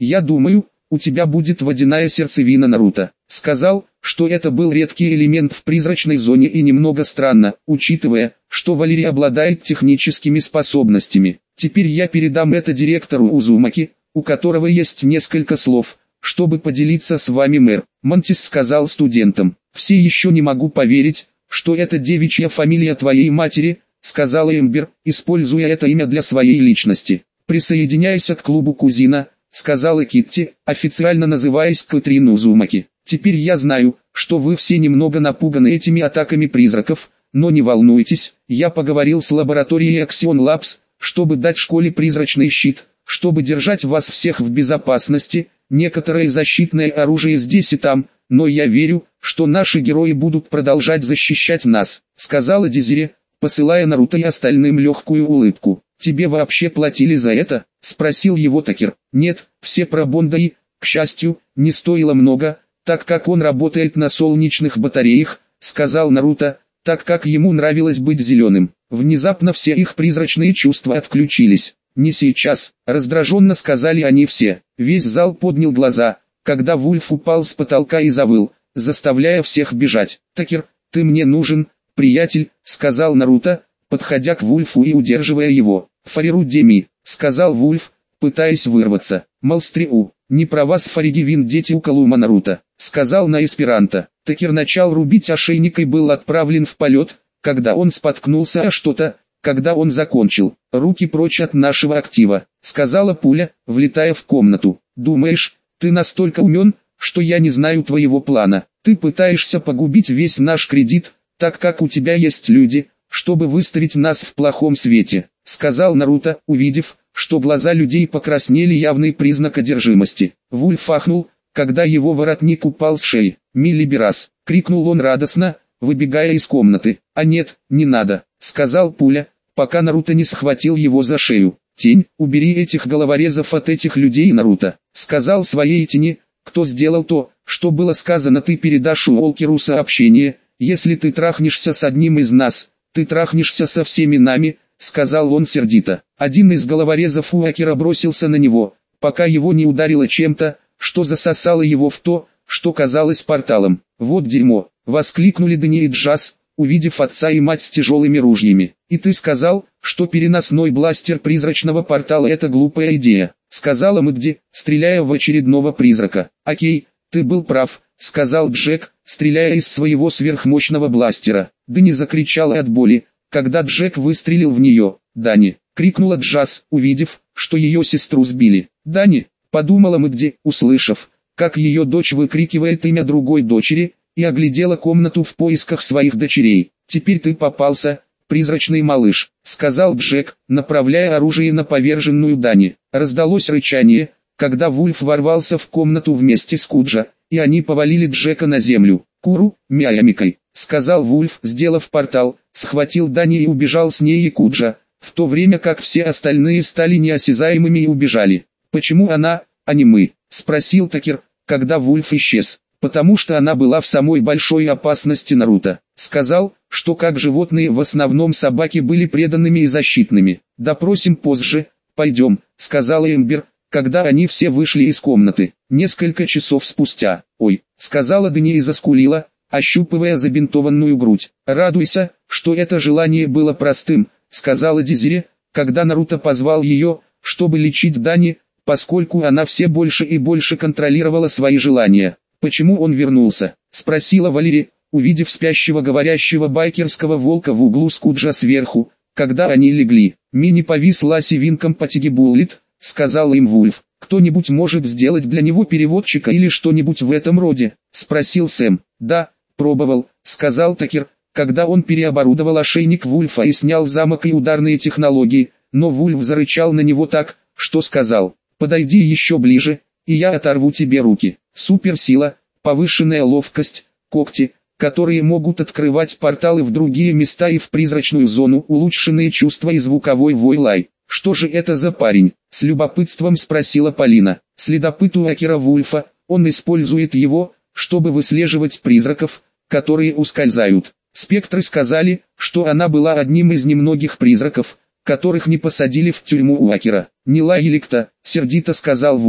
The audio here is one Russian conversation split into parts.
Я думаю, у тебя будет водяная сердцевина, Наруто. Сказал, что это был редкий элемент в призрачной зоне и немного странно, учитывая, что Валерий обладает техническими способностями. Теперь я передам это директору Узумаки, у которого есть несколько слов, чтобы поделиться с вами, мэр. Мантис сказал студентам. Все еще не могу поверить, что это девичья фамилия твоей матери, сказала Эмбер, используя это имя для своей личности. Присоединяйся к клубу кузина, сказала Китти, официально называясь Катрин Узумаки. Теперь я знаю, что вы все немного напуганы этими атаками призраков, но не волнуйтесь, я поговорил с лабораторией Axion Labs, чтобы дать школе призрачный щит, чтобы держать вас всех в безопасности. Некоторое защитное оружие здесь и там, но я верю, что наши герои будут продолжать защищать нас, сказала Дезире, посылая Наруто и остальным легкую улыбку. Тебе вообще платили за это? Спросил его Такер. Нет, все пробонда и, к счастью, не стоило много, так как он работает на солнечных батареях, сказал Наруто, так как ему нравилось быть зеленым. Внезапно все их призрачные чувства отключились. «Не сейчас», — раздраженно сказали они все. Весь зал поднял глаза, когда Вульф упал с потолка и завыл, заставляя всех бежать. «Такер, ты мне нужен, приятель», — сказал Наруто, подходя к Вульфу и удерживая его. «Фариру Деми», — сказал Вульф, пытаясь вырваться. «Малстриу, не про вас Фаригивин дети у Калума, Наруто», — сказал на эсперанто. Такер начал рубить ошейник и был отправлен в полет, когда он споткнулся о что-то. Когда он закончил, руки прочь от нашего актива, сказала пуля, влетая в комнату. Думаешь, ты настолько умен, что я не знаю твоего плана. Ты пытаешься погубить весь наш кредит, так как у тебя есть люди, чтобы выставить нас в плохом свете, сказал Наруто, увидев, что глаза людей покраснели, явный признак одержимости. Вульф ахнул, когда его воротник упал с шеи. «Миллиберас!» — крикнул он радостно, выбегая из комнаты. «А нет, не надо», — сказал пуля, пока Наруто не схватил его за шею. «Тень, убери этих головорезов от этих людей, Наруто», — сказал своей тени. «Кто сделал то, что было сказано, ты передашь Уолкеру сообщение. Если ты трахнешься с одним из нас, ты трахнешься со всеми нами», — сказал он сердито. Один из головорезов Уолкера бросился на него, пока его не ударило чем-то, что засосало его в то, что казалось порталом. «Вот дерьмо», — воскликнули Дани и Джаз, увидев отца и мать с тяжелыми ружьями. «И ты сказал, что переносной бластер призрачного портала — это глупая идея», — сказала Мэгди, стреляя в очередного призрака. «Окей, ты был прав», — сказал Джек, стреляя из своего сверхмощного бластера. Дани закричала от боли, когда Джек выстрелил в нее. «Дани!» — крикнула Джаз, увидев, что ее сестру сбили. «Дани!» — подумала Мэгди, услышав, как ее дочь выкрикивает имя другой дочери, и оглядела комнату в поисках своих дочерей. «Теперь ты попался, призрачный малыш», — сказал Джек, направляя оружие на поверженную Дани. Раздалось рычание, когда Вульф ворвался в комнату вместе с Куджа, и они повалили Джека на землю. «Куру, Миямикой», — сказал Вульф, сделав портал, схватил Дани и убежал с ней и Куджа, в то время как все остальные стали неосязаемыми и убежали. «Почему она, а не мы?» — спросил Такер, когда Вульф исчез. «Потому что она была в самой большой опасности, Наруто. Сказал, что как животные в основном собаки были преданными и защитными. Допросим позже, пойдем», — сказала Эмбер, когда они все вышли из комнаты. Несколько часов спустя, «Ой», — сказала Дани и заскулила, ощупывая забинтованную грудь. «Радуйся, что это желание было простым», — сказала Дезире, когда Наруто позвал ее, чтобы лечить Дани, поскольку она все больше и больше контролировала свои желания. «Почему он вернулся?» — спросила Валери, увидев спящего говорящего байкерского волка в углу с Куджа сверху, когда они легли. «Мини повис Ласи Винком по Тигибуллит», — сказал им Вульф. «Кто-нибудь может сделать для него переводчика или что-нибудь в этом роде?» — спросил Сэм. «Да, пробовал», — сказал Такер, когда он переоборудовал ошейник Вульфа и снял замок и ударные технологии, но Вульф зарычал на него так, что сказал: «Подойди еще ближе, и я оторву тебе руки». Суперсила, повышенная ловкость, когти, которые могут открывать порталы в другие места и в призрачную зону, улучшенные чувства и звуковой вой-лай. «Что же это за парень?» — с любопытством спросила Полина. «Следопыт Уолкера Вульфа, он использует его, чтобы выслеживать призраков, которые ускользают. Спектры сказали, что она была одним из немногих призраков, которых не посадили в тюрьму Уолкера». «Не лай или кто?» — сердито сказал Вульф.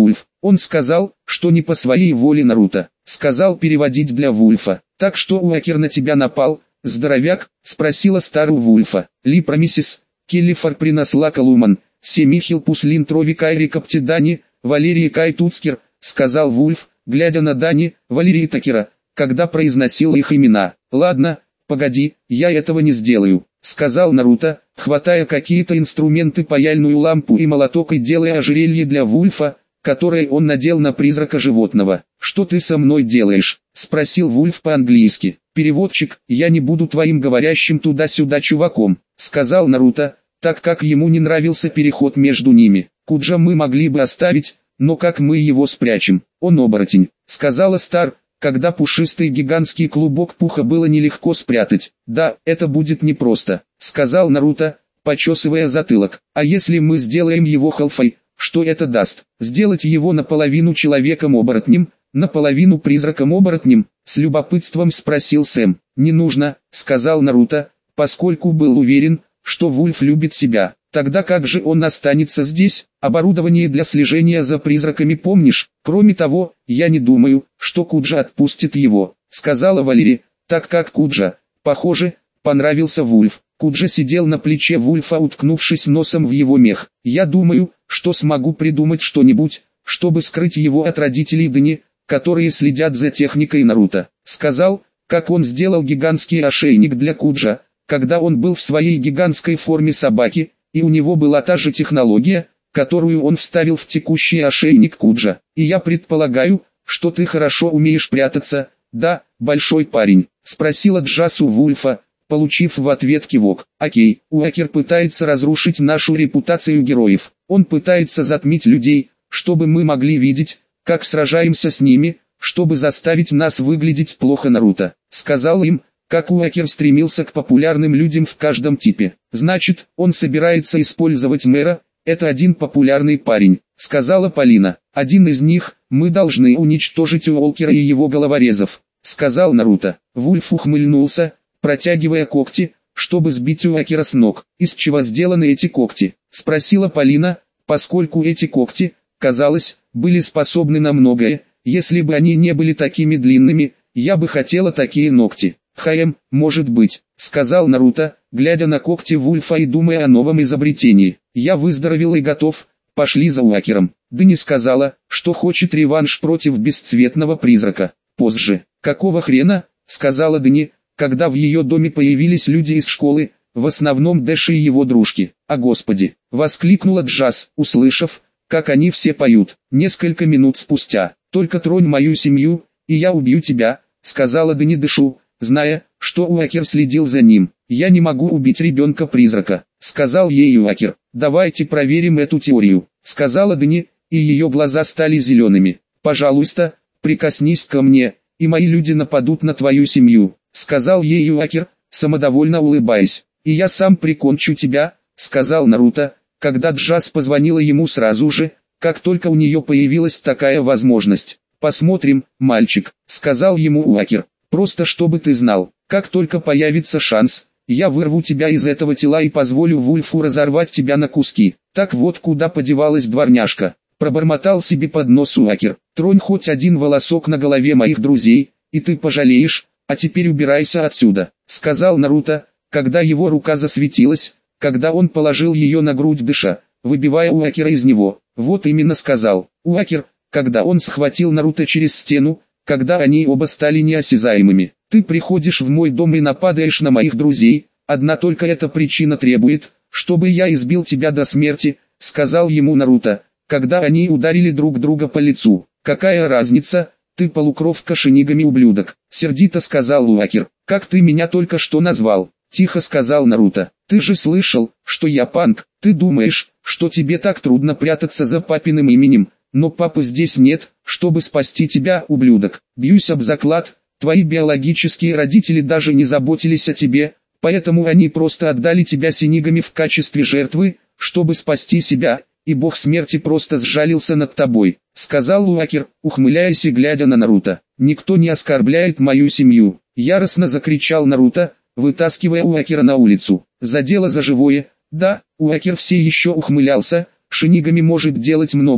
Он сказал, что не по своей воле Наруто. Сказал переводить для Вульфа. Так что Уокер на тебя напал, здоровяк? Спросила Стар у Вульфа. Ли промисис, Келлифор приносла Калуман, Семихил Пуслин Трови Кайри Каптидани, Валерий Кайтуцкер, сказал Вульф, глядя на Дани, Валерий Такера, когда произносил их имена. Ладно, погоди, я этого не сделаю, сказал Наруто, хватая какие-то инструменты, паяльную лампу и молоток и делая ожерелье для Вульфа, которое он надел на призрака животного. «Что ты со мной делаешь?» – спросил Вульф по-английски. «Переводчик, я не буду твоим говорящим туда-сюда чуваком», – сказал Наруто, так как ему не нравился переход между ними. «Куджа мы могли бы оставить, но как мы его спрячем? Он оборотень», – сказала Стар, когда пушистый гигантский клубок пуха было нелегко спрятать. «Да, это будет непросто», – сказал Наруто, почесывая затылок. «А если мы сделаем его халфой, что это даст? Сделать его наполовину человеком-оборотнем, наполовину призраком-оборотнем?» — с любопытством спросил Сэм. «Не нужно», — сказал Наруто, поскольку был уверен, что Вульф любит себя. «Тогда как же он останется здесь? Оборудование для слежения за призраками помнишь? Кроме того, я не думаю, что Куджа отпустит его», — сказала Валерия, так как Куджа, похоже, понравился Вульф. Куджа сидел на плече Вульфа, уткнувшись носом в его мех. «Я думаю, что смогу придумать что-нибудь, чтобы скрыть его от родителей Дани, которые следят за техникой Наруто», — сказал, как он сделал гигантский ошейник для Куджа, когда он был в своей гигантской форме собаки, и у него была та же технология, которую он вставил в текущий ошейник Куджа. «И я предполагаю, что ты хорошо умеешь прятаться, да, большой парень?» — спросила Джаз у Вульфа, получив в ответ кивок. «Окей, Уокер пытается разрушить нашу репутацию героев. Он пытается затмить людей, чтобы мы могли видеть, как сражаемся с ними, чтобы заставить нас выглядеть плохо. Наруто», — сказал им, как Уокер стремился к популярным людям в каждом типе. «Значит, он собирается использовать мэра, это один популярный парень», — сказала Полина. «Один из них, мы должны уничтожить Уолкера и его головорезов», — сказал Наруто. Вульф ухмыльнулся, протягивая когти, чтобы сбить Уокера с ног. «Из чего сделаны эти когти?» — спросила Полина, поскольку эти когти, казалось, были способны на многое. «Если бы они не были такими длинными, я бы хотела такие ногти». Может быть», — сказал Наруто, глядя на когти Вульфа и думая о новом изобретении. «Я выздоровел и готов, пошли за Уокером». Дани сказала, что хочет реванш против бесцветного призрака. «Позже». «Какого хрена?» — сказала Дани, когда в ее доме появились люди из школы, в основном Дэш и его дружки. «О господи!» — воскликнула Джаз, услышав, как они все поют. Несколько минут спустя. «Только тронь мою семью, и я убью тебя», — сказала Дани Дэшу, зная, что Уокер следил за ним. «Я не могу убить ребенка-призрака», — сказал ей Уокер. «Давайте проверим эту теорию», — сказала Дани, и ее глаза стали зелеными. «Пожалуйста, прикоснись ко мне, и мои люди нападут на твою семью», — сказал ей Уокер, самодовольно улыбаясь. «И я сам прикончу тебя», — сказал Наруто, когда Джаз позвонила ему сразу же, как только у нее появилась такая возможность. «Посмотрим, мальчик», — сказал ему Уокер. «Просто чтобы ты знал, как только появится шанс, я вырву тебя из этого тела и позволю Вульфу разорвать тебя на куски». «Так вот куда подевалась дворняжка», — пробормотал себе под нос Уокер. «Тронь хоть один волосок на голове моих друзей, и ты пожалеешь, а теперь убирайся отсюда», — сказал Наруто, когда его рука засветилась, когда он положил ее на грудь Дэша, выбивая Уокера из него. «Вот именно», — сказал Уокер, когда он схватил Наруто через стену, когда они оба стали неосязаемыми. «Ты приходишь в мой дом и нападаешь на моих друзей, одна только эта причина требует, чтобы я избил тебя до смерти», — сказал ему Наруто, когда они ударили друг друга по лицу. «Какая разница, ты полукровка Шинигами, ублюдок», — сердито сказал Уокер. «Как ты меня только что назвал?» — тихо сказал Наруто. «Ты же слышал, что я панк. Ты думаешь, что тебе так трудно прятаться за папиным именем, но папы здесь нет, чтобы спасти тебя, ублюдок. Бьюсь об заклад, твои биологические родители даже не заботились о тебе, поэтому они просто отдали тебя Шинигами в качестве жертвы, чтобы спасти себя, и бог смерти просто сжалился над тобой», — сказал Уокер, ухмыляясь и глядя на Наруто. «Никто не оскорбляет мою семью», — яростно закричал Наруто, вытаскивая Уокера на улицу. «Задело за живое». Да, Уокер все еще ухмылялся. «Шинигами может делать многое,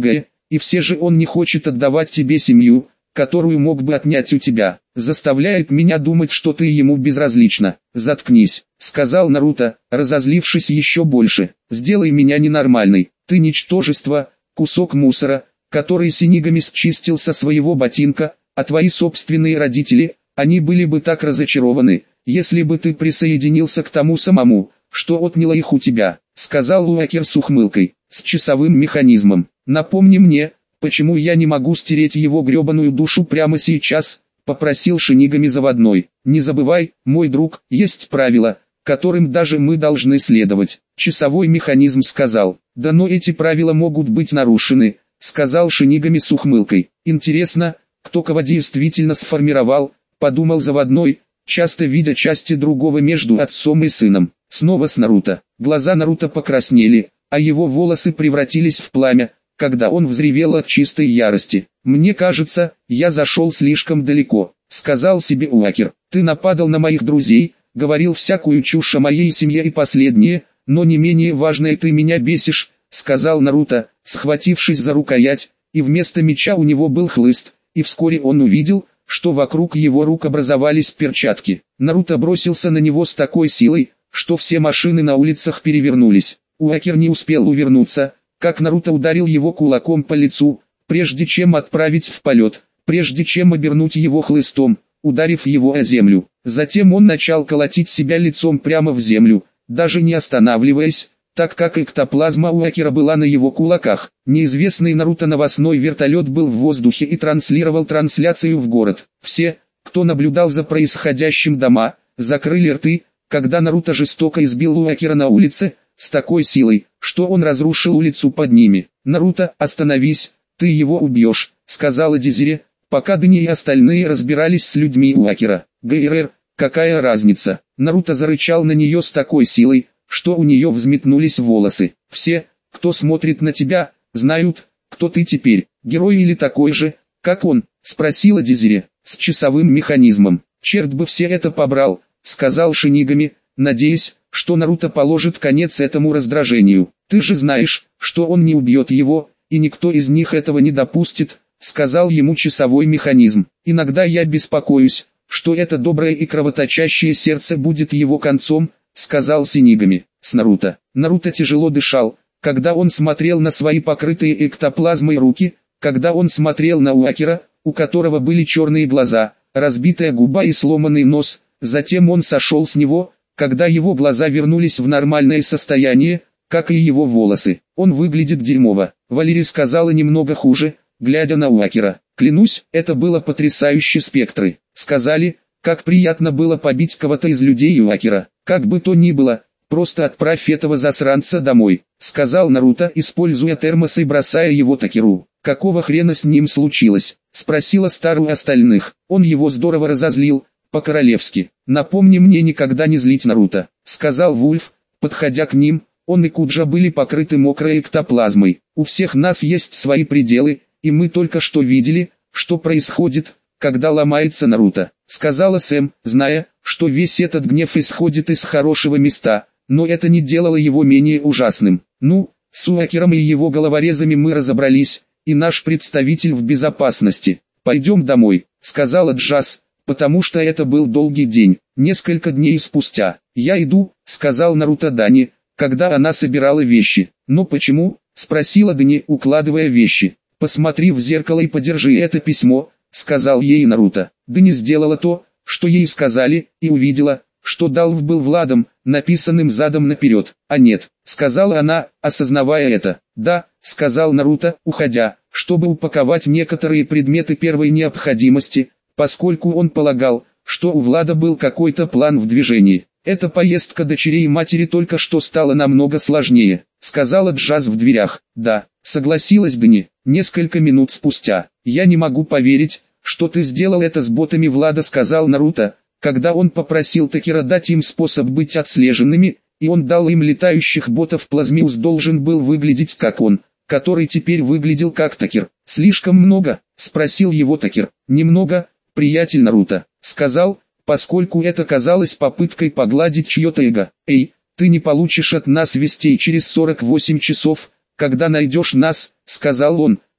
и все же он не хочет отдавать тебе семью, которую мог бы отнять у тебя. Заставляет меня думать, что ты ему безразлична. Заткнись, сказал Наруто, разозлившись еще больше. Сделай меня ненормальной. Ты ничтожество, кусок мусора, который Синигами счистил со своего ботинка, а твои собственные родители, они были бы так разочарованы, если бы ты присоединился к тому самому, что отняло их у тебя, сказал Уакер с ухмылкой, с часовым механизмом. Напомни мне, почему я не могу стереть его гребаную душу прямо сейчас, попросил Шинигами заводной. Не забывай, мой друг, есть правила, которым даже мы должны следовать. Часовой механизм сказал, да но эти правила могут быть нарушены, сказал Шинигами с ухмылкой. Интересно, кто кого действительно сформировал, подумал заводной, часто видя части другого между отцом и сыном. Снова с Наруто. Глаза Наруто покраснели, а его волосы превратились в пламя, когда он взревел от чистой ярости. «Мне кажется, я зашел слишком далеко», — сказал себе Уакер. «Ты нападал на моих друзей, говорил всякую чушь о моей семье и последнее, но не менее важное ты меня бесишь», — сказал Наруто, схватившись за рукоять, и вместо меча у него был хлыст, и вскоре он увидел, что вокруг его рук образовались перчатки. Наруто бросился на него с такой силой, что все машины на улицах перевернулись. Уакер не успел увернуться, как Наруто ударил его кулаком по лицу, прежде чем отправить в полет, прежде чем обернуть его хлыстом, ударив его о землю. Затем он начал колотить себя лицом прямо в землю, даже не останавливаясь, так как эктоплазма Уакера была на его кулаках. Неизвестный Наруто новостной вертолет был в воздухе и транслировал трансляцию в город. Все, кто наблюдал за происходящим дома, закрыли рты, когда Наруто жестоко избил Уакера на улице, с такой силой, что он разрушил улицу под ними. «Наруто, остановись, ты его убьешь», — сказала Дезире, пока Дани и остальные разбирались с людьми Уакера. «ГРР, какая разница?» Наруто зарычал на нее с такой силой, что у нее взметнулись волосы. «Все, кто смотрит на тебя, знают, кто ты теперь, герой или такой же, как он?» — спросила Дезире, с часовым механизмом. «Черт бы все это побрал», — сказал Шинигами, надеясь, что Наруто положит конец этому раздражению. «Ты же знаешь, что он не убьет его, и никто из них этого не допустит», — сказал ему часовой механизм. «Иногда я беспокоюсь, что это доброе и кровоточащее сердце будет его концом», — сказал Синигами. С Наруто. Наруто тяжело дышал, когда он смотрел на свои покрытые эктоплазмой руки, когда он смотрел на Уакера, у которого были черные глаза, разбитая губа и сломанный нос. Затем он сошел с него, когда его глаза вернулись в нормальное состояние, как и его волосы. «Он выглядит дерьмово», — Валерий сказала немного хуже, глядя на Уакера. «Клянусь, это было потрясающе. Спектры сказали, как приятно было побить кого-то из людей Уакера. Как бы то ни было, просто отправь этого засранца домой», — сказал Наруто, используя термос и бросая его Такеру. «Какого хрена с ним случилось?» — спросила Стару остальных. «Он его здорово разозлил, по-королевски. Напомни мне никогда не злить Наруто», — сказал Вульф, подходя к ним. Он и Куджа были покрыты мокрой эктоплазмой. «У всех нас есть свои пределы, и мы только что видели, что происходит, когда ломается Наруто», — сказала Сэм, зная, что весь этот гнев исходит из хорошего места, но это не делало его менее ужасным. «Ну, с Уакером и его головорезами мы разобрались, и наш представитель в безопасности. Пойдем домой», — сказала Джаз, потому что это был долгий день. Несколько дней спустя. «Я иду», — сказал Наруто Дани, когда она собирала вещи. «Но почему?» — спросила Дани, укладывая вещи. «Посмотри в зеркало и подержи это письмо», — сказал ей Наруто. Дани сделала то, что ей сказали, и увидела, что Далв был Владом, написанным задом наперед. «А нет», — сказала она, осознавая это. «Да», — сказал Наруто, уходя, чтобы упаковать некоторые предметы первой необходимости, поскольку он полагал, что у Влада был какой-то план в движении. «Эта поездка дочерей и матери только что стала намного сложнее», — сказала Джаз в дверях. «Да», — согласилась Дани, несколько минут спустя. «Я не могу поверить, что ты сделал это с ботами Влада», — сказал Наруто, когда он попросил Такера дать им способ быть отслеженными, и он дал им летающих ботов. Плазмиус должен был выглядеть как он, который теперь выглядел как Такер. «Слишком много?» — спросил его Такер. «Немного, приятель Наруто», — сказал, поскольку это казалось попыткой погладить чье-то эго. «Эй, ты не получишь от нас вестей через 48 часов, когда найдешь нас», — сказал он,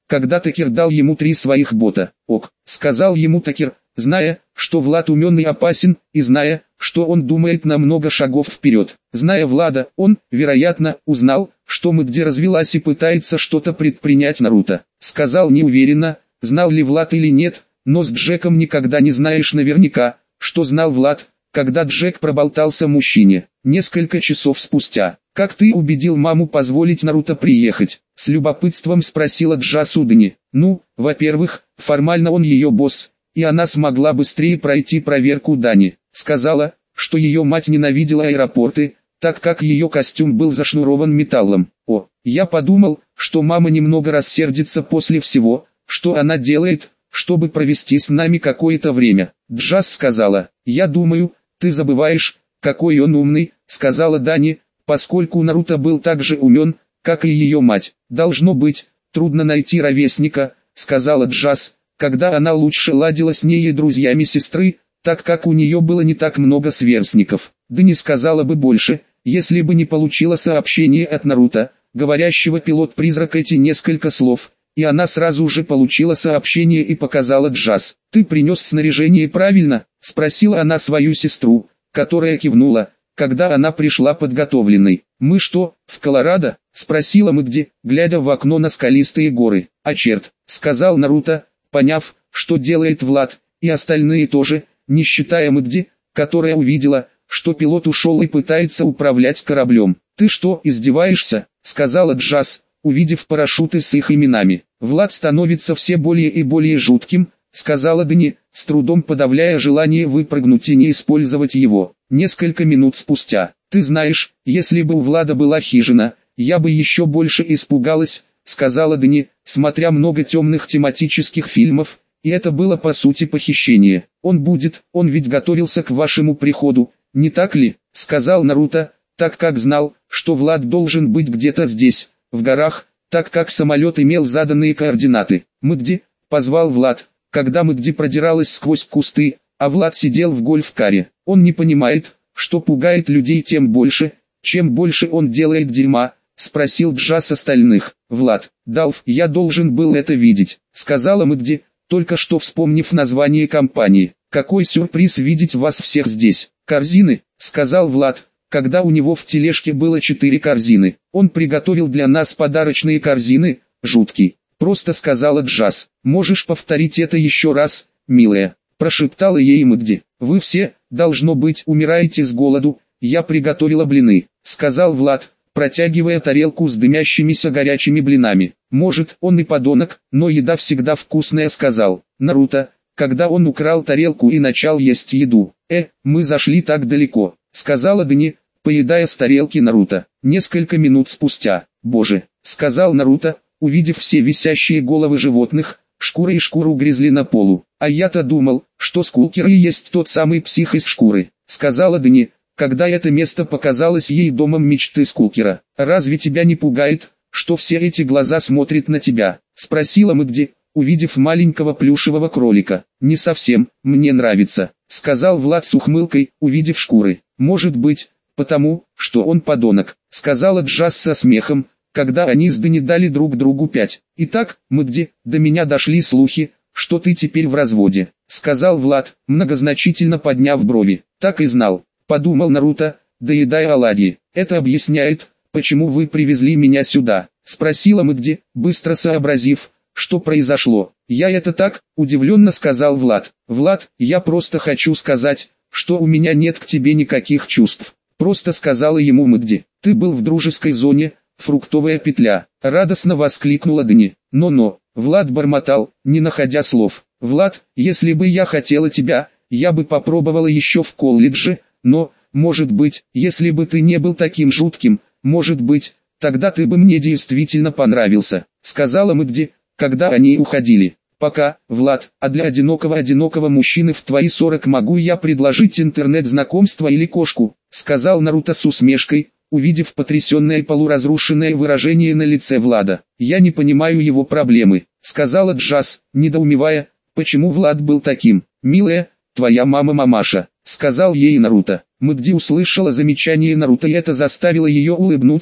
когда Такер дал ему 3 своих бота. «Ок», — сказал ему Такер, зная, что Влад умен и опасен, и зная, что он думает на много шагов вперед. Зная Влада, он, вероятно, узнал, что Мэгди развелась и пытается что-то предпринять Наруто. Сказал неуверенно, знал ли Влад или нет, но с Джеком никогда не знаешь наверняка, что знал Влад, когда Джек проболтался мужчине. Несколько часов спустя. «Как ты убедил маму позволить Наруто приехать?» — с любопытством спросила Джаз у Дани. «Ну, во-первых, формально он ее босс, и она смогла быстрее пройти проверку Дани. Сказала, что ее мать ненавидела аэропорты, так как ее костюм был зашнурован металлом. О, я подумал, что мама немного рассердится после всего, что она делает, чтобы провести с нами какое-то время». Джаз сказала: «Я думаю, ты забываешь, какой он умный», — сказала Дани, поскольку Наруто был так же умен, как и ее мать. «Должно быть, трудно найти ровесника», — сказала Джаз, когда она лучше ладила с ней и друзьями сестры, так как у нее было не так много сверстников. Дани сказала бы больше, если бы не получила сообщение от Наруто, говорящего пилот-призрак эти несколько слов, и она сразу же получила сообщение и показала Джаз. «Ты принес снаряжение правильно?» — спросила она свою сестру, которая кивнула, когда она пришла подготовленной. «Мы что, в Колорадо?» — спросила Мэгди, глядя в окно на скалистые горы. «А черт», — сказал Наруто, поняв, что делает Влад, и остальные тоже, не считая Мэгди, которая увидела, что пилот ушел и пытается управлять кораблем. «Ты что, издеваешься?» — сказала Джаз, увидев парашюты с их именами. «Влад становится все более и более жутким», — сказала Дани, с трудом подавляя желание выпрыгнуть и не использовать его. Несколько минут спустя. «Ты знаешь, если бы у Влада была хижина, я бы еще больше испугалась», — сказала Дани, смотря много темных тематических фильмов, и это было по сути похищение. Он ведь готовился к вашему приходу, не так ли?» — сказал Наруто, так как знал, что Влад должен быть где-то здесь, в горах, так как самолет имел заданные координаты. «Мэгди», — позвал Влад, когда Мэгди продиралась сквозь кусты, а Влад сидел в гольф-каре. «Он не понимает, что пугает людей тем больше, чем больше он делает дерьма», — спросил Джаз остальных. «Влад, Далф, я должен был это видеть», — сказала Мэгди, только что вспомнив название компании. «Какой сюрприз видеть вас всех здесь». «Корзины», — сказал Влад, когда у него в тележке было 4 корзины. «Он приготовил для нас подарочные корзины, жуткий», — просто сказала Джаз. «Можешь повторить это еще раз, милая?» — прошептала ей Мэгди. «Вы все, должно быть, умираете с голоду, я приготовила блины», — сказал Влад, протягивая тарелку с дымящимися горячими блинами. «Может, он и подонок, но еда всегда вкусная», — сказал Наруто, когда он украл тарелку и начал есть еду. Мы зашли так далеко», — сказала Дани, поедая с тарелки Наруто. Несколько минут спустя. «Боже», — сказал Наруто, увидев все висящие головы животных, шкура и шкуру грязли на полу. «А я-то думал, что Скулкер и есть тот самый псих из шкуры», — сказала Дани, когда это место показалось ей домом мечты Скулкера. «Разве тебя не пугает, что все эти глаза смотрят на тебя?» — спросила Мэгди, увидев маленького плюшевого кролика. «Не совсем, мне нравится», — сказал Влад с ухмылкой, увидев шкуры. «Может быть, потому, что он подонок», — сказала Джаз со смехом, когда они с Дани дали друг другу 5. «Итак, Мэгди, до меня дошли слухи, что ты теперь в разводе», — сказал Влад, многозначительно подняв брови. «Так и знал», — подумал Наруто, доедая оладьи. «Это объясняет, почему вы привезли меня сюда», — спросила Мэгди, быстро сообразив, что произошло. «Я это так», — удивленно сказал Влад. «Влад, я просто хочу сказать, что у меня нет к тебе никаких чувств», — просто сказала ему Мэгди. «Ты был в дружеской зоне, фруктовая петля», — радостно воскликнула Дани. «Но», — Влад бормотал, не находя слов. «Влад, если бы я хотела тебя, я бы попробовала еще в колледже, но, может быть, если бы ты не был таким жутким, может быть, тогда ты бы мне действительно понравился», — сказала Мэгди, когда они уходили. «Пока, Влад, а для одинокого мужчины в твои 40 могу я предложить интернет-знакомство или кошку», — сказал Наруто с усмешкой, увидев потрясенное полуразрушенное выражение на лице Влада. «Я не понимаю его проблемы», — сказала Джаз, недоумевая, почему Влад был таким. «Милая, твоя мама мамаша», — сказал ей Наруто. Мэгди услышала замечание Наруто и это заставило ее улыбнуться,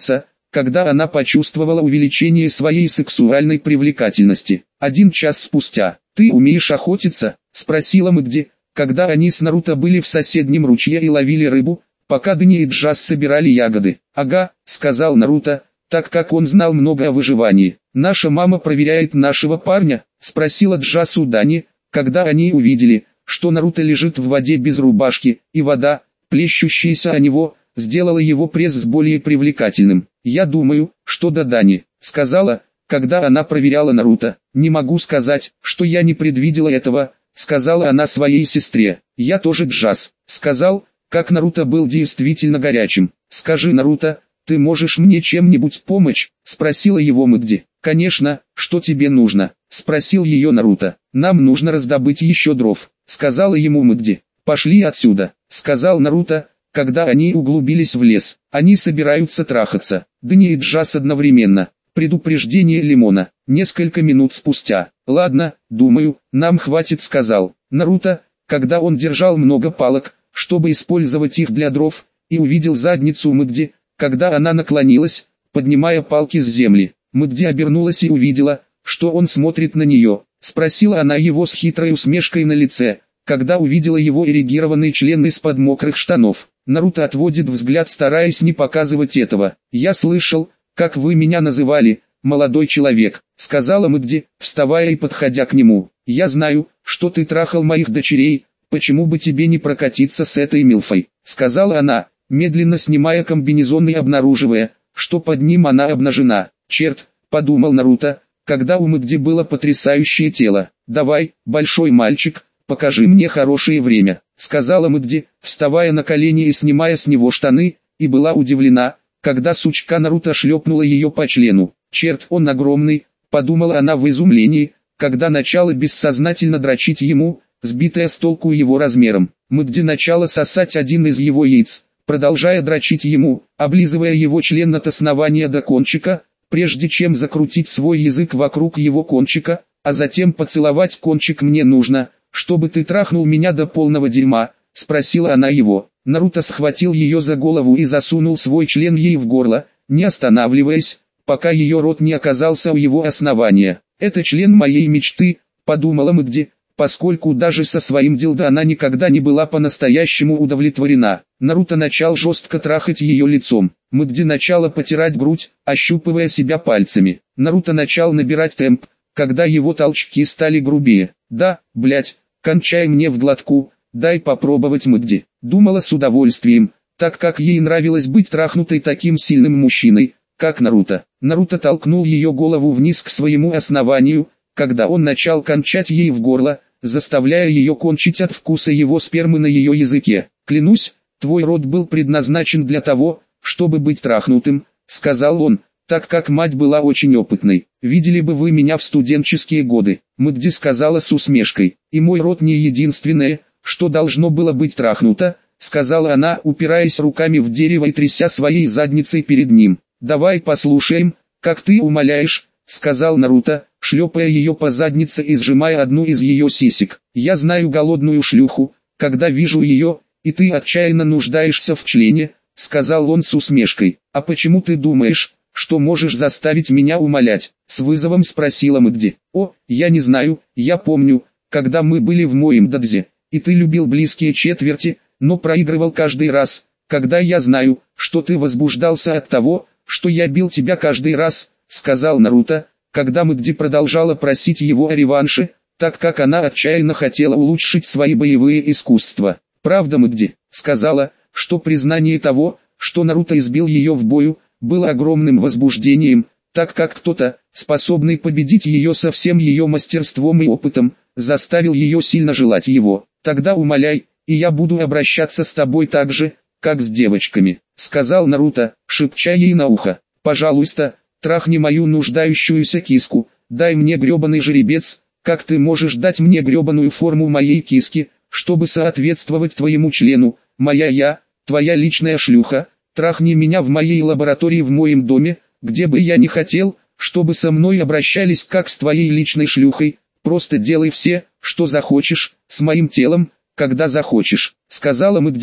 когда она почувствовала увеличение своей сексуальной привлекательности. 1 час спустя. «Ты умеешь охотиться?» – спросила Мэгди, когда они с Наруто были в соседнем ручье и ловили рыбу, пока Дани и Джаз собирали ягоды. «Ага», – сказал Наруто, так как он знал много о выживании. «Наша мама проверяет нашего парня?» – спросила Джаз у Дани, когда они увидели, что Наруто лежит в воде без рубашки, и вода, плещущаяся о него, сделала его пресс более привлекательным. «Я думаю, что да, Дани», — сказала, когда она проверяла Наруто. «Не могу сказать, что я не предвидела этого», — сказала она своей сестре. «Я тоже, Джаз», — сказал, как Наруто был действительно горячим. «Скажи, Наруто, ты можешь мне чем-нибудь помочь?» — спросила его Мэгди. «Конечно, что тебе нужно?» — спросил ее Наруто. «Нам нужно раздобыть еще дров», — сказала ему Мэгди. «Пошли отсюда», — сказал Наруто, когда они углубились в лес. «Они собираются трахаться». Дани и Джаз одновременно. Предупреждение Лимона. Несколько минут спустя. «Ладно, думаю, нам хватит», — сказал Наруто, когда он держал много палок, чтобы использовать их для дров, и увидел задницу Мэгди, когда она наклонилась, поднимая палки с земли. Мэгди обернулась и увидела, что он смотрит на нее. Спросила она его с хитрой усмешкой на лице, когда увидела его эрегированный член из-под мокрых штанов. Наруто отводит взгляд, стараясь не показывать этого. «Я слышал, как вы меня называли, молодой человек», — сказала Мэгди, вставая и подходя к нему. «Я знаю, что ты трахал моих дочерей, почему бы тебе не прокатиться с этой милфой», — сказала она, медленно снимая комбинезон и обнаруживая, что под ним она обнажена. «Черт», — подумал Наруто, когда у Мэгди было потрясающее тело. «Давай, большой мальчик, покажи мне хорошее время», — сказала Мэгди, вставая на колени и снимая с него штаны, и была удивлена, когда сучка Наруто шлепнула ее по члену. «Черт, он огромный», — подумала она в изумлении, когда начала бессознательно дрочить ему, сбитая с толку его размером. Мэгди начала сосать один из его яиц, продолжая дрочить ему, облизывая его член от основания до кончика, прежде чем закрутить свой язык вокруг его кончика, а затем поцеловать кончик. «Мне нужно, чтобы ты трахнул меня до полного дерьма», — спросила она его. Наруто схватил ее за голову и засунул свой член ей в горло, не останавливаясь, пока ее рот не оказался у его основания. «Это член моей мечты», — подумала Мэгди, поскольку даже со своим дилдо она никогда не была по-настоящему удовлетворена. Наруто начал жестко трахать ее лицом. Мэгди начала потирать грудь, ощупывая себя пальцами. Наруто начал набирать темп, когда его толчки стали грубее. «Да, блять, кончай мне в глотку, дай попробовать». Мэгди думала с удовольствием, так как ей нравилось быть трахнутой таким сильным мужчиной, как Наруто. Наруто толкнул ее голову вниз к своему основанию, когда он начал кончать ей в горло, заставляя ее кончить от вкуса его спермы на ее языке. «Клянусь, твой рот был предназначен для того, чтобы быть трахнутым», — сказал он, так как мать была очень опытной. «Видели бы вы меня в студенческие годы», — Мэгди сказала с усмешкой. «И мой рот не единственное, что должно было быть трахнуто», — сказала она, упираясь руками в дерево и тряся своей задницей перед ним. «Давай послушаем, как ты умоляешь», — сказал Наруто, шлепая ее по заднице и сжимая одну из ее сисек. «Я знаю голодную шлюху, когда вижу ее, и ты отчаянно нуждаешься в члене», — сказал он с усмешкой. «А почему ты думаешь, что можешь заставить меня умолять?» — с вызовом спросила Мэгди. «О, я не знаю, я помню, когда мы были в моем дадзе, и ты любил близкие четверти, но проигрывал каждый раз, когда я знаю, что ты возбуждался от того, что я бил тебя каждый раз», — сказал Наруто, когда Мэгди продолжала просить его о реванше, так как она отчаянно хотела улучшить свои боевые искусства. «Правда, Мэгди сказала, что признание того, что Наруто избил ее в бою, было огромным возбуждением, так как кто-то, способный победить ее со всем ее мастерством и опытом, заставил ее сильно желать его. Тогда умоляй, и я буду обращаться с тобой так же, как с девочками», — сказал Наруто, шепча ей на ухо. «Пожалуйста, трахни мою нуждающуюся киску, дай мне гребаный жеребец, как ты можешь дать мне гребаную форму моей киски, чтобы соответствовать твоему члену, я, твоя личная шлюха, трахни меня в моей лаборатории в моем доме, где бы я ни хотел, чтобы со мной обращались как с твоей личной шлюхой, просто делай все, что захочешь, с моим телом, когда захочешь», — сказала Мэгди,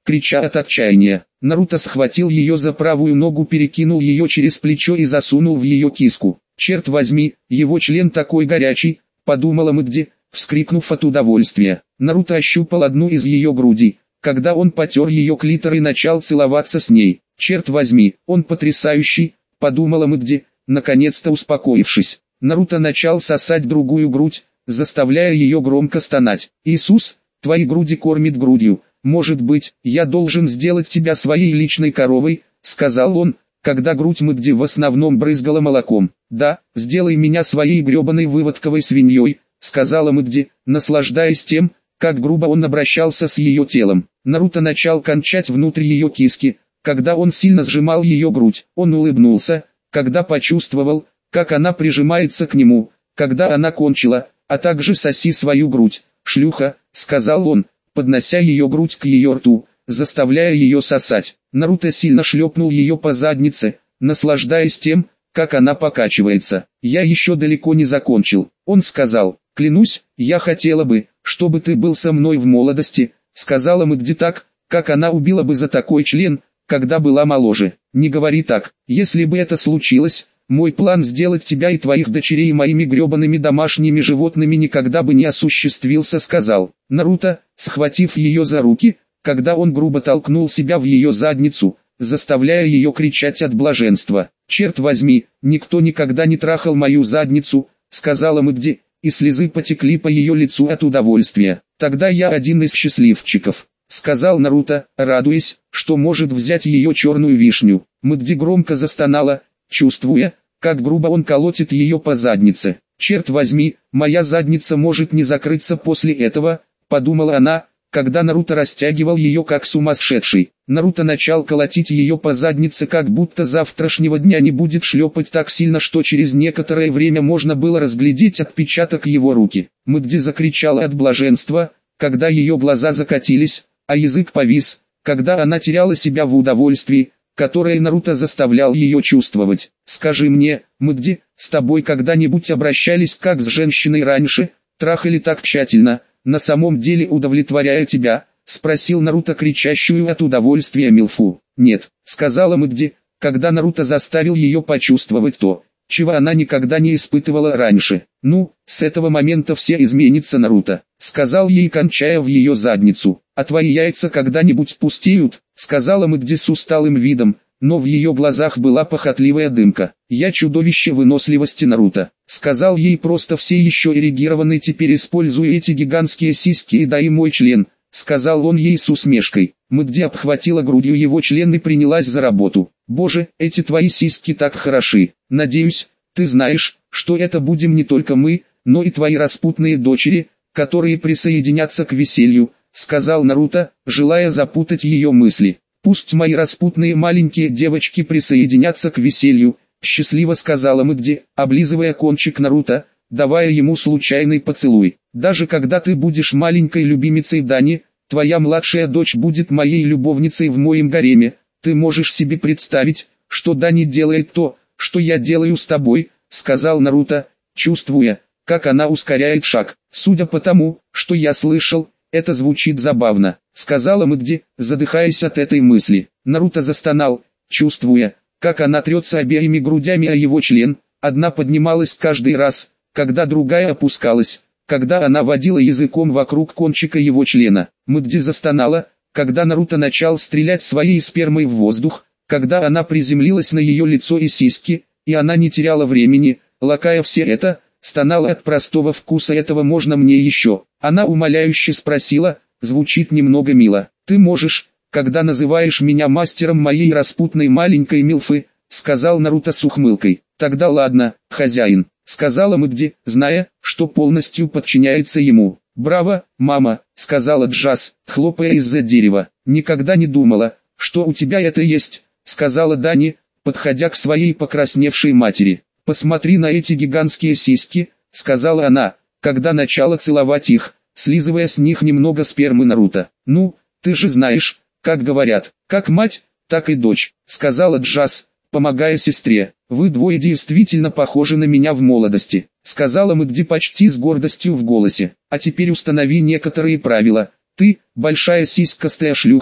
крича от отчаяния. Наруто схватил ее за правую ногу, перекинул ее через плечо и засунул в ее киску. «Черт возьми, его член такой горячий», — подумала Мэгди, вскрикнув от удовольствия. Наруто ощупал одну из ее грудей, когда он потер ее клитор и начал целоваться с ней. «Черт возьми, он потрясающий», — подумала Мэгди, наконец-то успокоившись. Наруто начал сосать другую грудь, заставляя ее громко стонать. «Иисус, твои груди кормит грудью, может быть, я должен сделать тебя своей личной коровой», — сказал он, когда грудь Мэгди в основном брызгала молоком. «Да, сделай меня своей гребаной выводковой свиньей», — сказала Мэгди, наслаждаясь тем, как грубо он обращался с ее телом. Наруто начал кончать внутрь ее киски, когда он сильно сжимал ее грудь. Он улыбнулся, когда почувствовал, как она прижимается к нему, когда она кончила, а также «соси свою грудь, шлюха», — сказал он, поднося ее грудь к ее рту, заставляя ее сосать. Наруто сильно шлепнул ее по заднице, наслаждаясь тем, как она покачивается. «Я еще далеко не закончил», — он сказал. «Клянусь, я хотела бы, чтобы ты был со мной в молодости», — сказала Мэгди так, как она убила бы за такой член, когда была моложе. «Не говори так, если бы это случилось, мой план сделать тебя и твоих дочерей моими гребаными домашними животными никогда бы не осуществился», — сказал Наруто, схватив ее за руки, когда он грубо толкнул себя в ее задницу, заставляя ее кричать от блаженства. «Черт возьми, никто никогда не трахал мою задницу», — сказала Мэгди, и слезы потекли по ее лицу от удовольствия. «Тогда я один из счастливчиков», — сказал Наруто, радуясь, что может взять ее черную вишню. Мэгди громко застонала, чувствуя, как грубо он колотит ее по заднице. «Черт возьми, моя задница может не закрыться после этого», — подумала она, когда Наруто растягивал ее как сумасшедший. Наруто начал колотить ее по заднице, как будто завтрашнего дня не будет шлепать так сильно, что через некоторое время можно было разглядеть отпечаток его руки. Мэгди закричала от блаженства, когда ее глаза закатились, а язык повис, когда она теряла себя в удовольствии, которое Наруто заставлял ее чувствовать. «Скажи мне, Мэгди, с тобой когда-нибудь обращались как с женщиной раньше, трахали так тщательно, на самом деле удовлетворяя тебя?» — спросил Наруто кричащую от удовольствия Милфу. «Нет», — сказала Мэгди, когда Наруто заставил ее почувствовать то, чего она никогда не испытывала раньше. «Ну, с этого момента все изменится, Наруто», — сказал ей, кончая в ее задницу. «А твои яйца когда-нибудь пустеют?» — сказала Мэгди с усталым видом, но в ее глазах была похотливая дымка. «Я чудовище выносливости, Наруто», — сказал ей просто все еще эрегированный, «теперь используя эти гигантские сиськи и дай мой член», — сказал он ей с усмешкой. Мэгди обхватила грудью его член и принялась за работу. «Боже, эти твои сиськи так хороши. Надеюсь, ты знаешь, что это будем не только мы, но и твои распутные дочери, которые присоединятся к веселью», — сказал Наруто, желая запутать ее мысли. «Пусть мои распутные маленькие девочки присоединятся к веселью», — счастливо сказала Мэгди, облизывая кончик Наруто, давая ему случайный поцелуй. «Даже когда ты будешь маленькой любимицей Дани, твоя младшая дочь будет моей любовницей в моем гареме. Ты можешь себе представить, что Дани делает то, что я делаю с тобой», — сказал Наруто, чувствуя, как она ускоряет шаг. «Судя по тому, что я слышал, это звучит забавно», — сказала Мэгди, задыхаясь от этой мысли. Наруто застонал, чувствуя, как она трется обеими грудями о его член. Одна поднималась каждый раз, когда другая опускалась, когда она водила языком вокруг кончика его члена. Мэгди застонала, когда Наруто начал стрелять своей спермой в воздух, когда она приземлилась на ее лицо и сиськи, и она не теряла времени, лакая все это, стонала от простого вкуса. «Этого можно мне еще?» Она умоляюще спросила, звучит немного мило. «Ты можешь, когда называешь меня мастером моей распутной маленькой милфы», — сказал Наруто с ухмылкой. «Тогда ладно, хозяин», — сказала Мэгди, зная, что полностью подчиняется ему. «Браво, мама», — сказала Джаз, хлопая из-за дерева. «Никогда не думала, что у тебя это есть», — сказала Дани, подходя к своей покрасневшей матери. «Посмотри на эти гигантские сиськи», — сказала она, когда начала целовать их, слизывая с них немного спермы Наруто. «Ну, ты же знаешь, как говорят, как мать, так и дочь», — сказала Джаз, помогая сестре. «Вы двое действительно похожи на меня в молодости», — сказала Мэгди почти с гордостью в голосе. «А теперь установи некоторые правила. Ты, большая сиськастая шлюха,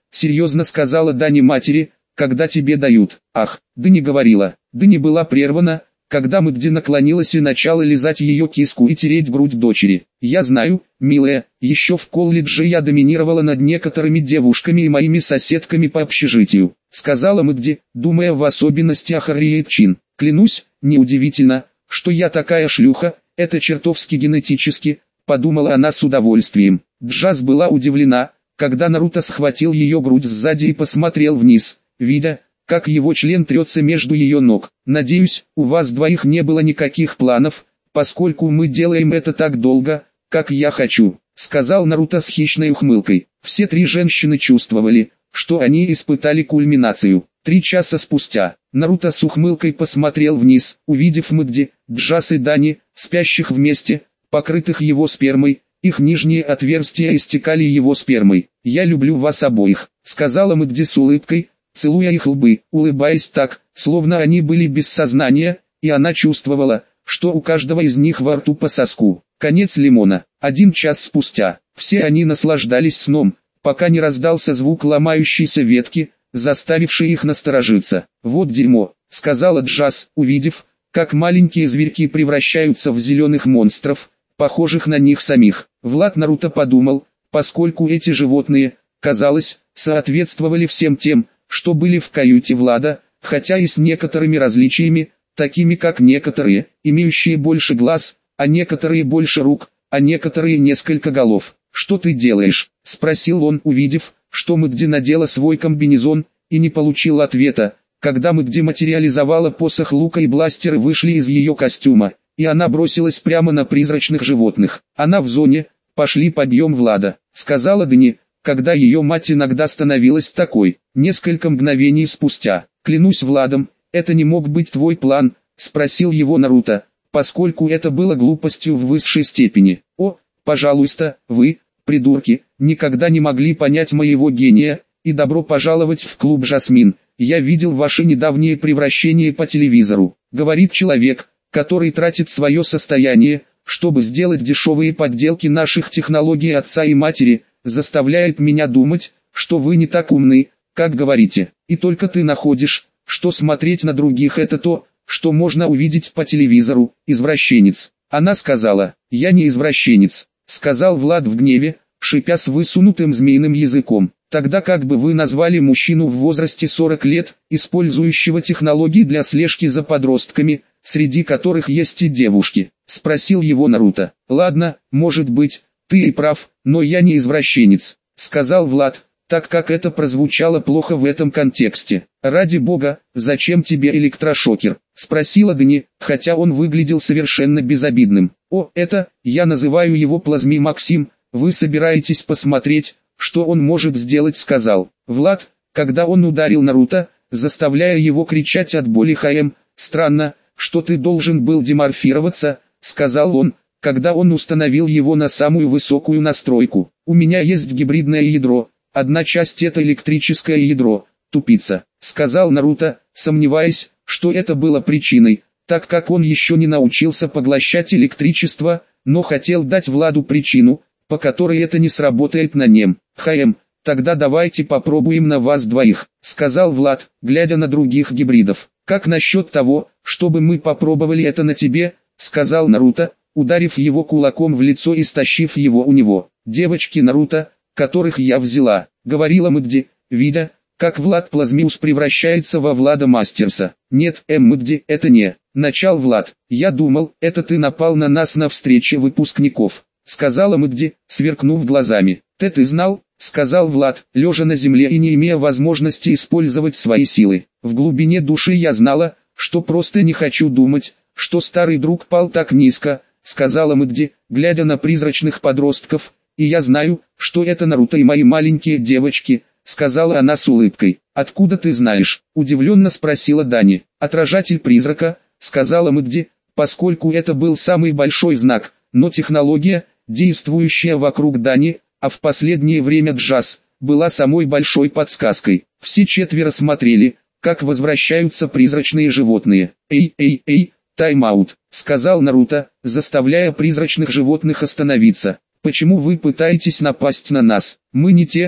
серьезно сказала Дани матери, когда тебе дают. Ах, Дани говорила. Дани была прервана, когда Мэгди наклонилась и начала лизать ее киску и тереть грудь дочери. «Я знаю, милая, еще в колледже я доминировала над некоторыми девушками и моими соседками по общежитию», сказала Мэгди, думая в особенности о Харриет Чин. «Клянусь, неудивительно, что я такая шлюха, это чертовски генетически», подумала она с удовольствием. Джаз была удивлена, когда Наруто схватил ее грудь сзади и посмотрел вниз, видя, как его член трется между ее ног. «Надеюсь, у вас двоих не было никаких планов, поскольку мы делаем это так долго, как я хочу», сказал Наруто с хищной ухмылкой. Все три женщины чувствовали, что они испытали кульминацию. 3 часа спустя, Наруто с ухмылкой посмотрел вниз, увидев Мэгди, Джаз и Дани, спящих вместе, покрытых его спермой, их нижние отверстия истекали его спермой. «Я люблю вас обоих», сказала Мэгди с улыбкой, целуя их лбы, улыбаясь так, словно они были без сознания, и она чувствовала, что у каждого из них во рту по соску. Конец лимона. 1 час спустя, все они наслаждались сном, пока не раздался звук ломающейся ветки, заставивший их насторожиться. «Вот дерьмо», сказала Джаз, увидев, как маленькие зверьки превращаются в зеленых монстров, похожих на них самих. Влад Наруто подумал, поскольку эти животные, казалось, соответствовали всем тем, что были в каюте Влада, хотя и с некоторыми различиями, такими как некоторые, имеющие больше глаз, а некоторые больше рук, а некоторые несколько голов. «Что ты делаешь?» – спросил он, увидев, что Мэгди надела свой комбинезон, и не получил ответа, когда Мэгди материализовала посох лука и бластер и вышли из ее костюма, и она бросилась прямо на призрачных животных. «Она в зоне, пошли побьем Влада», – сказала Дани, когда ее мать иногда становилась такой. Несколько мгновений спустя, «Клянусь Владом, это не мог быть твой план», – спросил его Наруто, поскольку это было глупостью в высшей степени. «О, пожалуйста, вы, придурки, никогда не могли понять моего гения, и добро пожаловать в клуб Жасмин, я видел ваше недавнее превращение по телевизору», говорит человек, который тратит свое состояние, чтобы сделать дешевые подделки наших технологий отца и матери, заставляет меня думать, что вы не так умны, как говорите, и только ты находишь, что смотреть на других это то, что можно увидеть по телевизору, извращенец. Она сказала, «Я не извращенец», сказал Влад в гневе, шипя с высунутым змеиным языком. «Тогда как бы вы назвали мужчину в возрасте 40 лет, использующего технологии для слежки за подростками, среди которых есть и девушки?» Спросил его Наруто. «Ладно, может быть, ты и прав, но я не извращенец», сказал Влад, так как это прозвучало плохо в этом контексте. «Ради бога, зачем тебе электрошокер?» спросила Дани, хотя он выглядел совершенно безобидным. «О, это, я называю его Плазми Максим, вы собираетесь посмотреть, что он может сделать?» сказал Влад, когда он ударил Наруто, заставляя его кричать от боли. «ХМ, странно, что ты должен был деморфироваться», сказал он, когда он установил его на самую высокую настройку. «У меня есть гибридное ядро, одна часть это электрическое ядро, тупица», сказал Наруто, сомневаясь, что это было причиной, так как он еще не научился поглощать электричество, но хотел дать Владу причину, по которой это не сработает на нем. «ХМ, тогда давайте попробуем на вас двоих», сказал Влад, глядя на других гибридов. «Как насчет того, чтобы мы попробовали это на тебе?» сказал Наруто, ударив его кулаком в лицо и стащив его у него. «Девочки Наруто, которых я взяла», говорила Мэгди, видя, как Влад Плазмиус превращается во Влада Мастерса. «Нет, Мэгди, это не», начал Влад. «Я думал, это ты напал на нас на встрече выпускников», сказала Мэгди, сверкнув глазами. «Ты знал?» сказал Влад, лежа на земле и не имея возможности использовать свои силы. «В глубине души я знала, что просто не хочу думать, что старый друг пал так низко», сказала Мэгди, глядя на призрачных подростков, «и я знаю, что это Наруто и мои маленькие девочки», сказала она с улыбкой. «Откуда ты знаешь?» удивленно спросила Дани. «Отражатель призрака», сказала Мэгди, поскольку это был самый большой знак, но технология, действующая вокруг Дани, а в последнее время Джаз, была самой большой подсказкой. Все четверо смотрели, как возвращаются призрачные животные. «Эй, тайм-аут», сказал Наруто, заставляя призрачных животных остановиться. «Почему вы пытаетесь напасть на нас? Мы не те,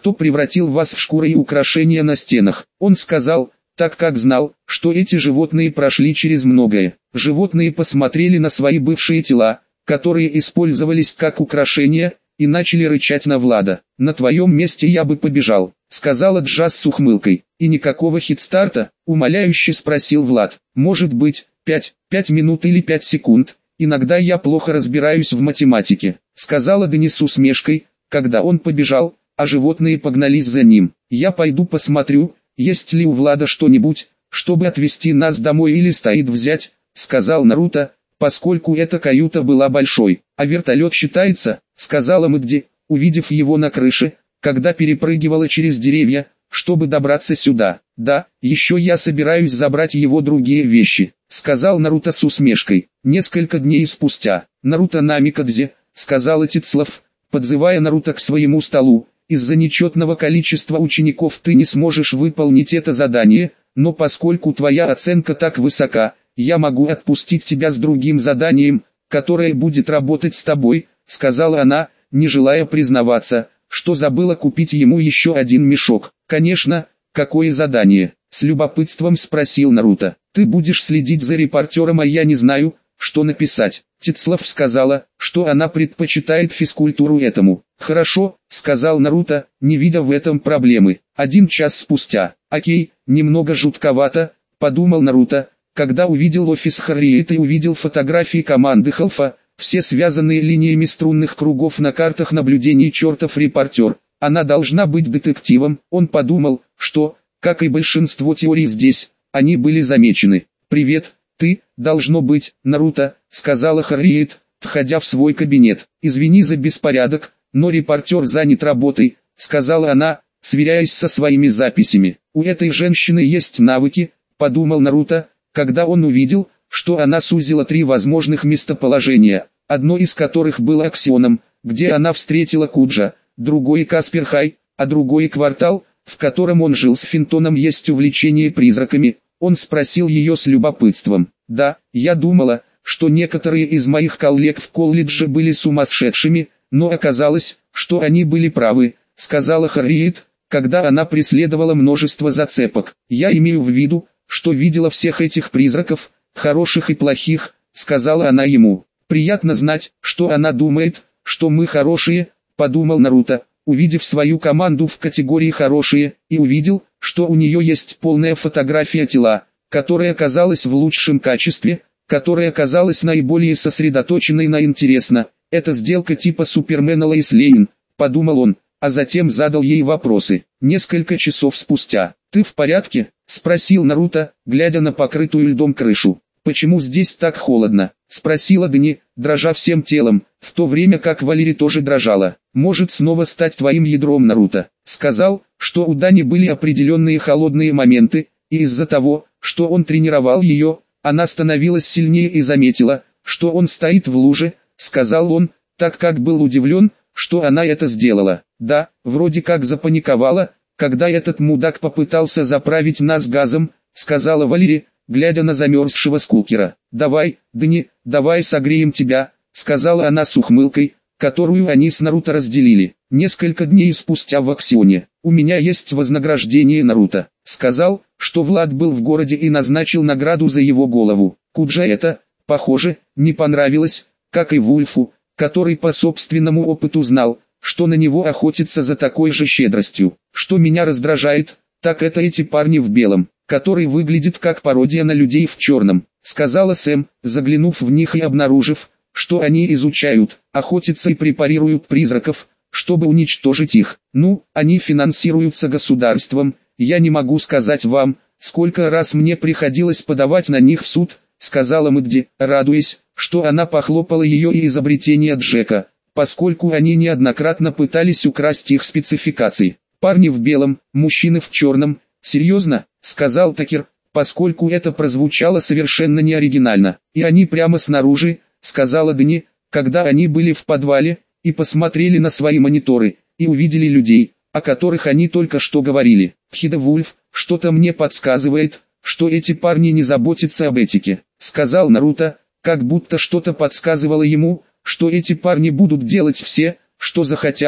кто превратил вас в шкуры и украшения на стенах. Он сказал, так как знал, что эти животные прошли через многое. Животные посмотрели на свои бывшие тела, которые использовались как украшения, и начали рычать на Влада. «На твоем месте я бы побежал», — сказала Джаз с ухмылкой. «И никакого хит-старта?» — умоляюще спросил Влад. «Может быть, 5 минут или 5 секунд, иногда я плохо разбираюсь в математике», — сказала Дани с усмешкой, когда он побежал, а животные погнались за ним. «Я пойду посмотрю, есть ли у Влада что-нибудь, чтобы отвезти нас домой или стоит взять», — сказал Наруто, поскольку эта каюта была большой. «А вертолет считается», — сказала Мэдди, увидев его на крыше, когда перепрыгивала через деревья, чтобы добраться сюда. «Да, еще я собираюсь забрать его другие вещи», — сказал Наруто с усмешкой. Несколько дней спустя, «Наруто Намикадзе», — сказал Тицлов, подзывая Наруто к своему столу, «из-за нечетного количества учеников ты не сможешь выполнить это задание, но поскольку твоя оценка так высока, я могу отпустить тебя с другим заданием, которое будет работать с тобой», — сказала она, не желая признаваться, что забыла купить ему еще один мешок. «Конечно, какое задание?» — с любопытством спросил Наруто. «Ты будешь следить за репортером, а я не знаю, что написать». Тицлов сказала, что она предпочитает физкультуру этому. «Хорошо», — сказал Наруто, не видя в этом проблемы. 1 час спустя. «Окей, немного жутковато», — подумал Наруто, когда увидел офис Харриета и увидел фотографии команды Халфа, все связанные линиями струнных кругов на картах наблюдений. Чертов репортер, она должна быть детективом. Он подумал, что, как и большинство теорий здесь, они были замечены. «Привет, ты, должно быть, Наруто», — сказала Харриет, входя в свой кабинет. «Извини за беспорядок, но репортер занят работой», — сказала она, сверяясь со своими записями. «У этой женщины есть навыки», — подумал Наруто, когда он увидел, что она сузила 3 возможных местоположения, одно из которых было Аксионом, где она встретила Куджа, другой Каспер Хай, а другой квартал, в котором он жил с Финтоном. «Есть увлечение призраками?» Он спросил ее с любопытством. «Да, я думала, что некоторые из моих коллег в колледже были сумасшедшими, но оказалось, что они были правы», — сказала Харриет, когда она преследовала множество зацепок. «Я имею в виду, что видела всех этих призраков, хороших и плохих», — сказала она ему. «Приятно знать, что она думает, что мы хорошие», — подумал Наруто, увидев свою команду в категории «хорошие», и увидел, что у нее есть полная фотография тела, которая казалась в лучшем качестве, которая казалась наиболее сосредоточенной на «интересно». «Это сделка типа Супермена Лоис Лейн», — подумал он, а затем задал ей вопросы. Несколько часов спустя. «Ты в порядке?» — спросил Наруто, глядя на покрытую льдом крышу. «Почему здесь так холодно?» — спросила Дани, дрожа всем телом, в то время как Валери тоже дрожала. «Может снова стать твоим ядром?» Наруто сказал, что у Дани были определенные холодные моменты, и из-за того, что он тренировал ее, она становилась сильнее и заметила, что он стоит в луже, сказал он, так как был удивлен, что она это сделала. «Да, вроде как запаниковала, когда этот мудак попытался заправить нас газом», — сказала Валери, глядя на замерзшего Скулкера. «Давай, Дани, давай согреем тебя», — сказала она с ухмылкой, которую они с Наруто разделили. Несколько дней спустя в Аксионе. «У меня есть вознаграждение». Наруто сказал, что Влад был в городе и назначил награду за его голову. Куджа это, похоже, не понравилось, как и Вульфу, который по собственному опыту знал, что на него охотятся за такой же щедростью. «Что меня раздражает, так это эти парни в белом, который выглядит как пародия на людей в черном», — сказала Сэм, заглянув в них и обнаружив, что они изучают, охотятся и препарируют призраков, чтобы уничтожить их. «Ну, они финансируются государством, я не могу сказать вам, сколько раз мне приходилось подавать на них в суд», — сказала Мэдди, радуясь, что она похлопала ее и изобретение Джека, поскольку они неоднократно пытались украсть их спецификации. «Парни в белом, мужчины в черном, серьезно?» — сказал Такер, поскольку это прозвучало совершенно неоригинально. «И они прямо снаружи», — сказала Дани, когда они были в подвале, и посмотрели на свои мониторы, и увидели людей, о которых они только что говорили. «Хида Вульф, что-то мне подсказывает, что эти парни не заботятся об этике», — сказал Наруто, как будто что-то подсказывало ему, что эти парни будут делать все, что захотят,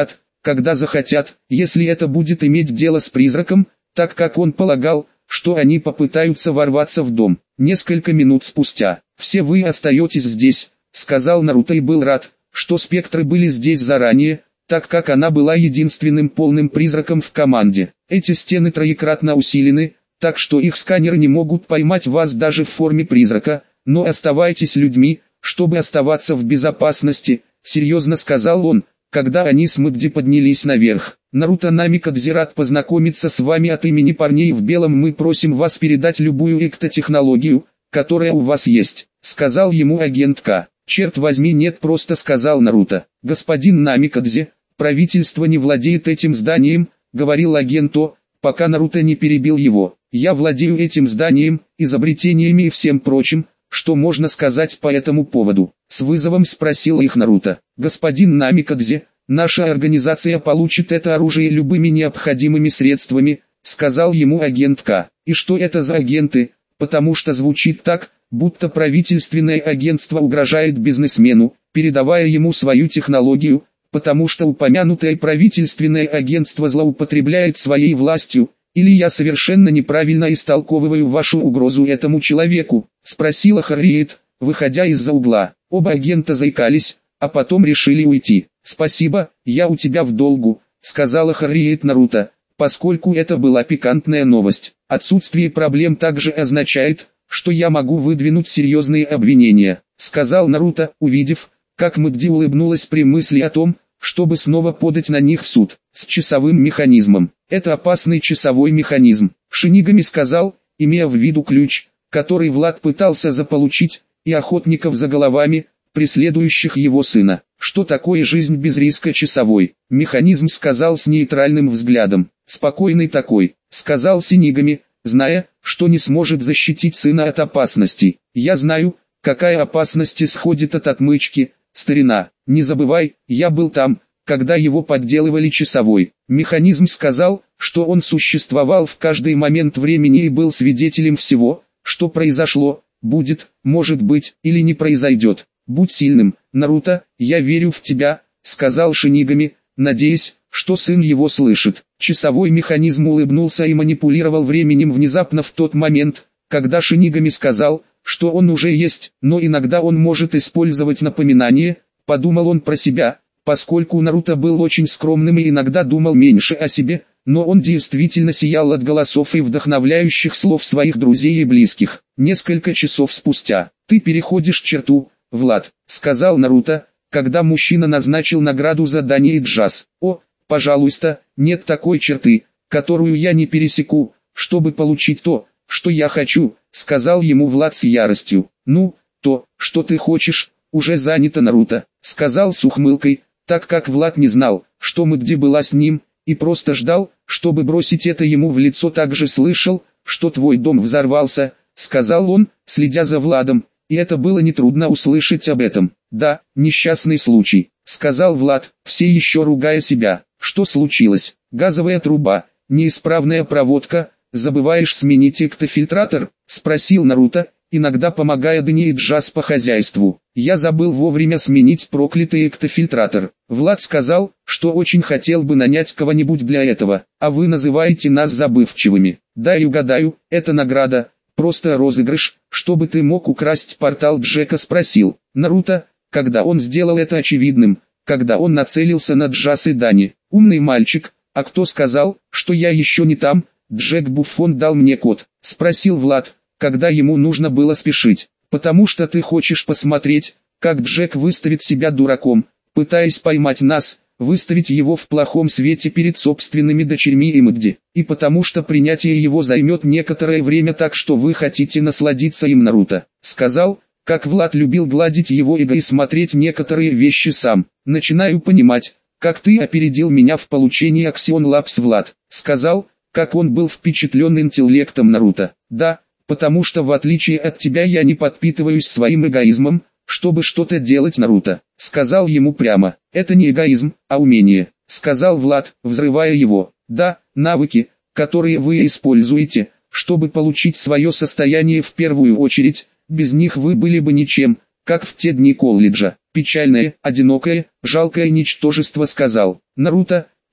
когда захотят, если это будет иметь дело с призраком, так как он полагал, что они попытаются ворваться в дом. Несколько минут спустя, «Все вы остаетесь здесь», — сказал Наруто и был рад, что спектры были здесь заранее, так как она была единственным полным призраком в команде. Эти стены троекратно усилены, так что их сканеры не могут поймать вас даже в форме призрака, но оставайтесь людьми, чтобы оставаться в безопасности, серьезно сказал он, когда они с Мэгди поднялись наверх. Наруто Намикадзе рад познакомиться с вами от имени парней в белом, мы просим вас передать любую эктотехнологию, которая у вас есть, сказал ему агент К. Черт возьми, нет, просто сказал Наруто. Господин Намикадзе, правительство не владеет этим зданием, говорил агент О, пока Наруто не перебил его. Я владею этим зданием, изобретениями и всем прочим, что можно сказать по этому поводу. С вызовом спросил их Наруто. Господин Намикадзе, наша организация получит это оружие любыми необходимыми средствами, сказал ему агент К. И что это за агенты, потому что звучит так, будто правительственное агентство угрожает бизнесмену, передавая ему свою технологию, потому что упомянутое правительственное агентство злоупотребляет своей властью, или я совершенно неправильно истолковываю вашу угрозу этому человеку, спросила Харриет, выходя из-за угла. Оба агента заикались, а потом решили уйти. Спасибо, я у тебя в долгу, сказала Харриет Наруто, поскольку это была пикантная новость. Отсутствие проблем также означает, что я могу выдвинуть серьезные обвинения, сказал Наруто, увидев, как Мэгди улыбнулась при мысли о том, чтобы снова подать на них в суд, с часовым механизмом. Это опасный часовой механизм, Шинигами сказал, имея в виду ключ, который Влад пытался заполучить, и охотников за головами, преследующих его сына. Что такое жизнь без риска часовой? Механизм сказал с нейтральным взглядом. Спокойный такой, сказал Шинигами, зная, что не сможет защитить сына от опасности. Я знаю, какая опасность исходит от отмычки, старина. Не забывай, я был там, когда его подделывали часовой. Механизм сказал, что он существовал в каждый момент времени и был свидетелем всего, что произошло, будет, может быть, или не произойдет. Будь сильным, Наруто, я верю в тебя, сказал Шинигами, надеясь, что сын его слышит. Часовой механизм улыбнулся и манипулировал временем внезапно в тот момент, когда Шинигами сказал, что он уже есть, но иногда он может использовать напоминание, подумал он про себя, поскольку Наруто был очень скромным и иногда думал меньше о себе, но он действительно сиял от голосов и вдохновляющих слов своих друзей и близких. Несколько часов спустя, ты переходишь черту, Влад, сказал Наруто, когда мужчина назначил награду за Дани и Джаз. О, пожалуйста, нет такой черты, которую я не пересеку, чтобы получить то, что я хочу, сказал ему Влад с яростью. Ну, то, что ты хочешь, уже занято, Наруто, сказал с ухмылкой, так как Влад не знал, что Мэгди была с ним, и просто ждал, чтобы бросить это ему в лицо. Также слышал, что твой дом взорвался, сказал он, следя за Владом, и это было нетрудно услышать об этом. Да, несчастный случай, сказал Влад, все еще ругая себя. Что случилось? Газовая труба, неисправная проводка, забываешь сменить эктофильтратор, спросил Наруто, иногда помогая Дани и Джаз по хозяйству. Я забыл вовремя сменить проклятый эктофильтратор. Влад сказал, что очень хотел бы нанять кого-нибудь для этого, а вы называете нас забывчивыми. Дай угадаю, это награда, просто розыгрыш, чтобы ты мог украсть портал Джека, спросил Наруто, когда он сделал это очевидным, когда он нацелился на Джаз и Дани. Умный мальчик, а кто сказал, что я еще не там? Джек Буффон дал мне код, спросил Влад, когда ему нужно было спешить. Потому что ты хочешь посмотреть, как Джек выставит себя дураком, пытаясь поймать нас, выставить его в плохом свете перед собственными дочерьми и Мэгди. И потому что принятие его займет некоторое время, так что вы хотите насладиться им, Наруто. Сказал, как Влад любил гладить его эго и смотреть некоторые вещи сам. Начинаю понимать, как ты опередил меня в получении Axion Labs, Влад. Сказал, как он был впечатлен интеллектом Наруто. Да, потому что в отличие от тебя я не подпитываюсь своим эгоизмом, чтобы что-то делать, Наруто. Сказал ему прямо. Это не эгоизм, а умение, сказал Влад, взрывая его. Да, навыки, которые вы используете, чтобы получить свое состояние в первую очередь, без них вы были бы ничем, как в те дни колледжа. Печальное, одинокое, жалкое ничтожество, сказал Наруто,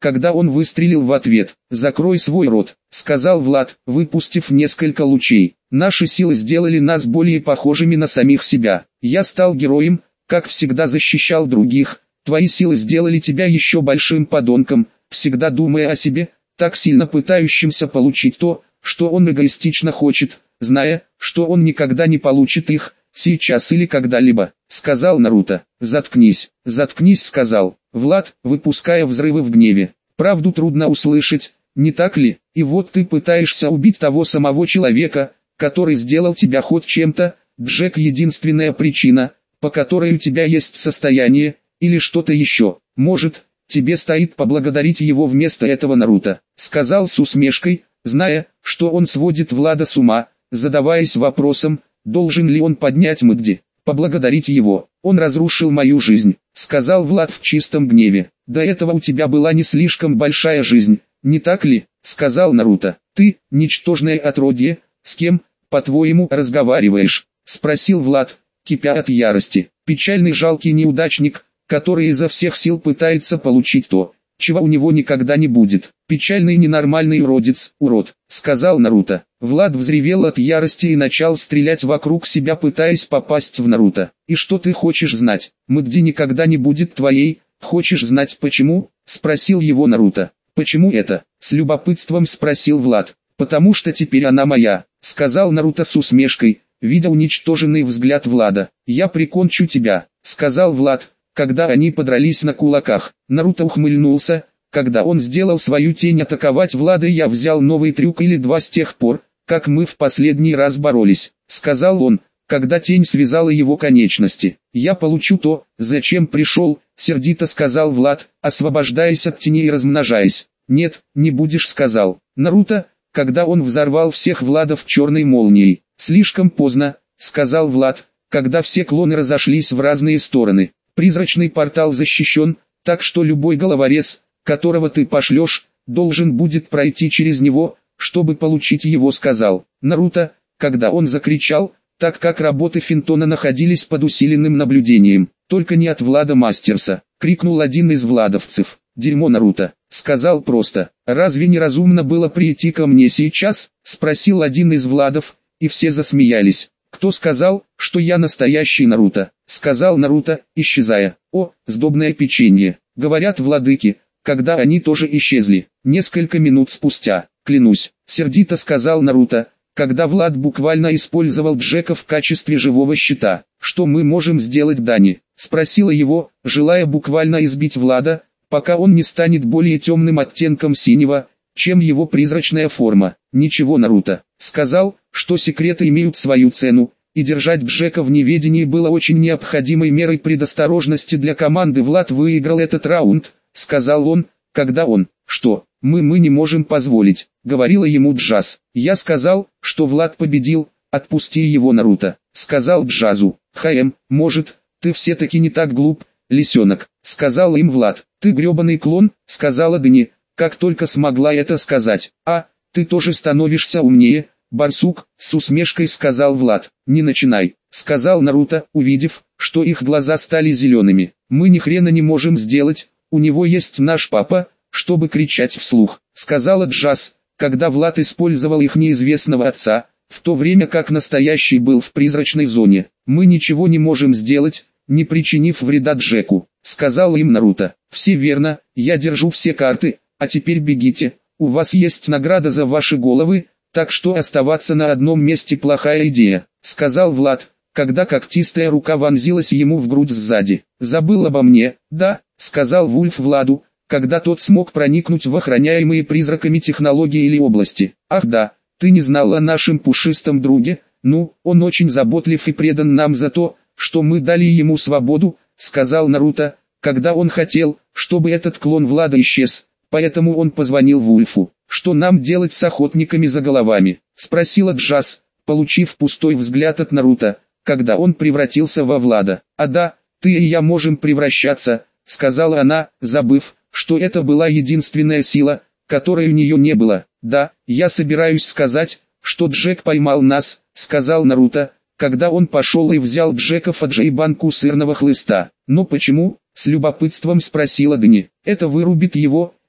когда он выстрелил в ответ. «Закрой свой рот», — сказал Влад, выпустив несколько лучей. «Наши силы сделали нас более похожими на самих себя. Я стал героем, как всегда защищал других. Твои силы сделали тебя еще большим подонком, всегда думая о себе, так сильно пытающимся получить то, что он эгоистично хочет, зная, что он никогда не получит их, сейчас или когда-либо», — сказал Наруто. «Заткнись, заткнись», — сказал Влад, выпуская взрывы в гневе. «Правду трудно услышать, не так ли? И вот ты пытаешься убить того самого человека, который сделал тебя хоть чем-то. Джек — единственная причина, по которой у тебя есть состояние, или что-то еще. Может, тебе стоит поблагодарить его вместо этого, Наруто», — сказал с усмешкой, зная, что он сводит Влада с ума, задаваясь вопросом, должен ли он поднять Мэгди. «Поблагодарить его, он разрушил мою жизнь», — сказал Влад в чистом гневе. «До этого у тебя была не слишком большая жизнь, не так ли?» — сказал Наруто. «Ты, ничтожное отродье, с кем, по-твоему, разговариваешь?» — спросил Влад, кипя от ярости. «Печальный жалкий неудачник, который изо всех сил пытается получить то, чего у него никогда не будет. Печальный ненормальный урод», — сказал Наруто. Влад взревел от ярости и начал стрелять вокруг себя, пытаясь попасть в Наруто. «И что ты хочешь знать? Мэгди никогда не будет твоей. Хочешь знать почему?» — спросил его Наруто. «Почему это?» — с любопытством спросил Влад. «Потому что теперь она моя», — сказал Наруто с усмешкой, видя уничтоженный взгляд Влада. «Я прикончу тебя», — сказал Влад, когда они подрались на кулаках. Наруто ухмыльнулся. «Когда он сделал свою тень атаковать Влада, я взял новый трюк или два с тех пор, как мы в последний раз боролись», — сказал он, когда тень связала его конечности. «Я получу то, зачем пришел», — сердито сказал Влад, освобождаясь от тени и размножаясь. «Нет, не будешь», — сказал Наруто, когда он взорвал всех Владов черной молнией. «Слишком поздно», — сказал Влад, когда все клоны разошлись в разные стороны. «Призрачный портал защищен, так что любой головорез, которого ты пошлешь, должен будет пройти через него, чтобы получить его», — сказал Наруто, когда он закричал, так как работы Финтона находились под усиленным наблюдением. «Только не от Влада Мастерса», — крикнул один из владовцев. «Дерьмо, Наруто», — сказал просто. «Разве не разумно было прийти ко мне сейчас?» — спросил один из Владов, и все засмеялись. «Кто сказал, что я настоящий Наруто?» — сказал Наруто, исчезая. «О, сдобное печенье», — говорят владыки, когда они тоже исчезли. Несколько минут спустя, клянусь, сердито сказал Наруто, когда Влад буквально использовал Джека в качестве живого щита. «Что мы можем сделать, Дани?» — спросила его, желая буквально избить Влада, пока он не станет более темным оттенком синего, чем его призрачная форма. «Ничего, Наруто», — сказал, что секреты имеют свою цену, и держать Джека в неведении было очень необходимой мерой предосторожности для команды. «Влад выиграл этот раунд», — сказал он, когда он, «Что, мы не можем позволить», — говорила ему Джаз. «Я сказал, что Влад победил, отпусти его, Наруто», — сказал Джазу. Может, ты все-таки не так глуп, лисенок», — сказал им Влад. «Ты гребаный клон», — сказала Дани, как только смогла это сказать. «А, ты тоже становишься умнее, барсук», — с усмешкой сказал Влад. «Не начинай», — сказал Наруто, увидев, что их глаза стали зелеными. «Мы ни хрена не можем сделать, у него есть наш папа, чтобы кричать вслух», — сказала Джаз, когда Влад использовал их неизвестного отца, в то время как настоящий был в призрачной зоне. «Мы ничего не можем сделать, не причинив вреда Джеку», — сказал им Наруто. «Все верно, я держу все карты, а теперь бегите, у вас есть награда за ваши головы, так что оставаться на одном месте плохая идея», — сказал Влад, когда когтистая рука вонзилась ему в грудь сзади. «Забыл обо мне, да?» — сказал Вульф Владу, когда тот смог проникнуть в охраняемые призраками технологии или области. «Ах да, ты не знал о нашем пушистом друге? Ну, он очень заботлив и предан нам за то, что мы дали ему свободу», — сказал Наруто, когда он хотел, чтобы этот клон Влада исчез, поэтому он позвонил Вульфу. «Что нам делать с охотниками за головами?» — спросила Джаз, получив пустой взгляд от Наруто, когда он превратился во Влада. «А да, ты и я можем превращаться», — сказала она, забыв, что это была единственная сила, которой у нее не было. «Да, я собираюсь сказать, что Джек поймал нас», — сказал Наруто, когда он пошел и взял Джека Фаджа и банку сырного хлыста. «Но почему?» — с любопытством спросила Дани. «Это вырубит его,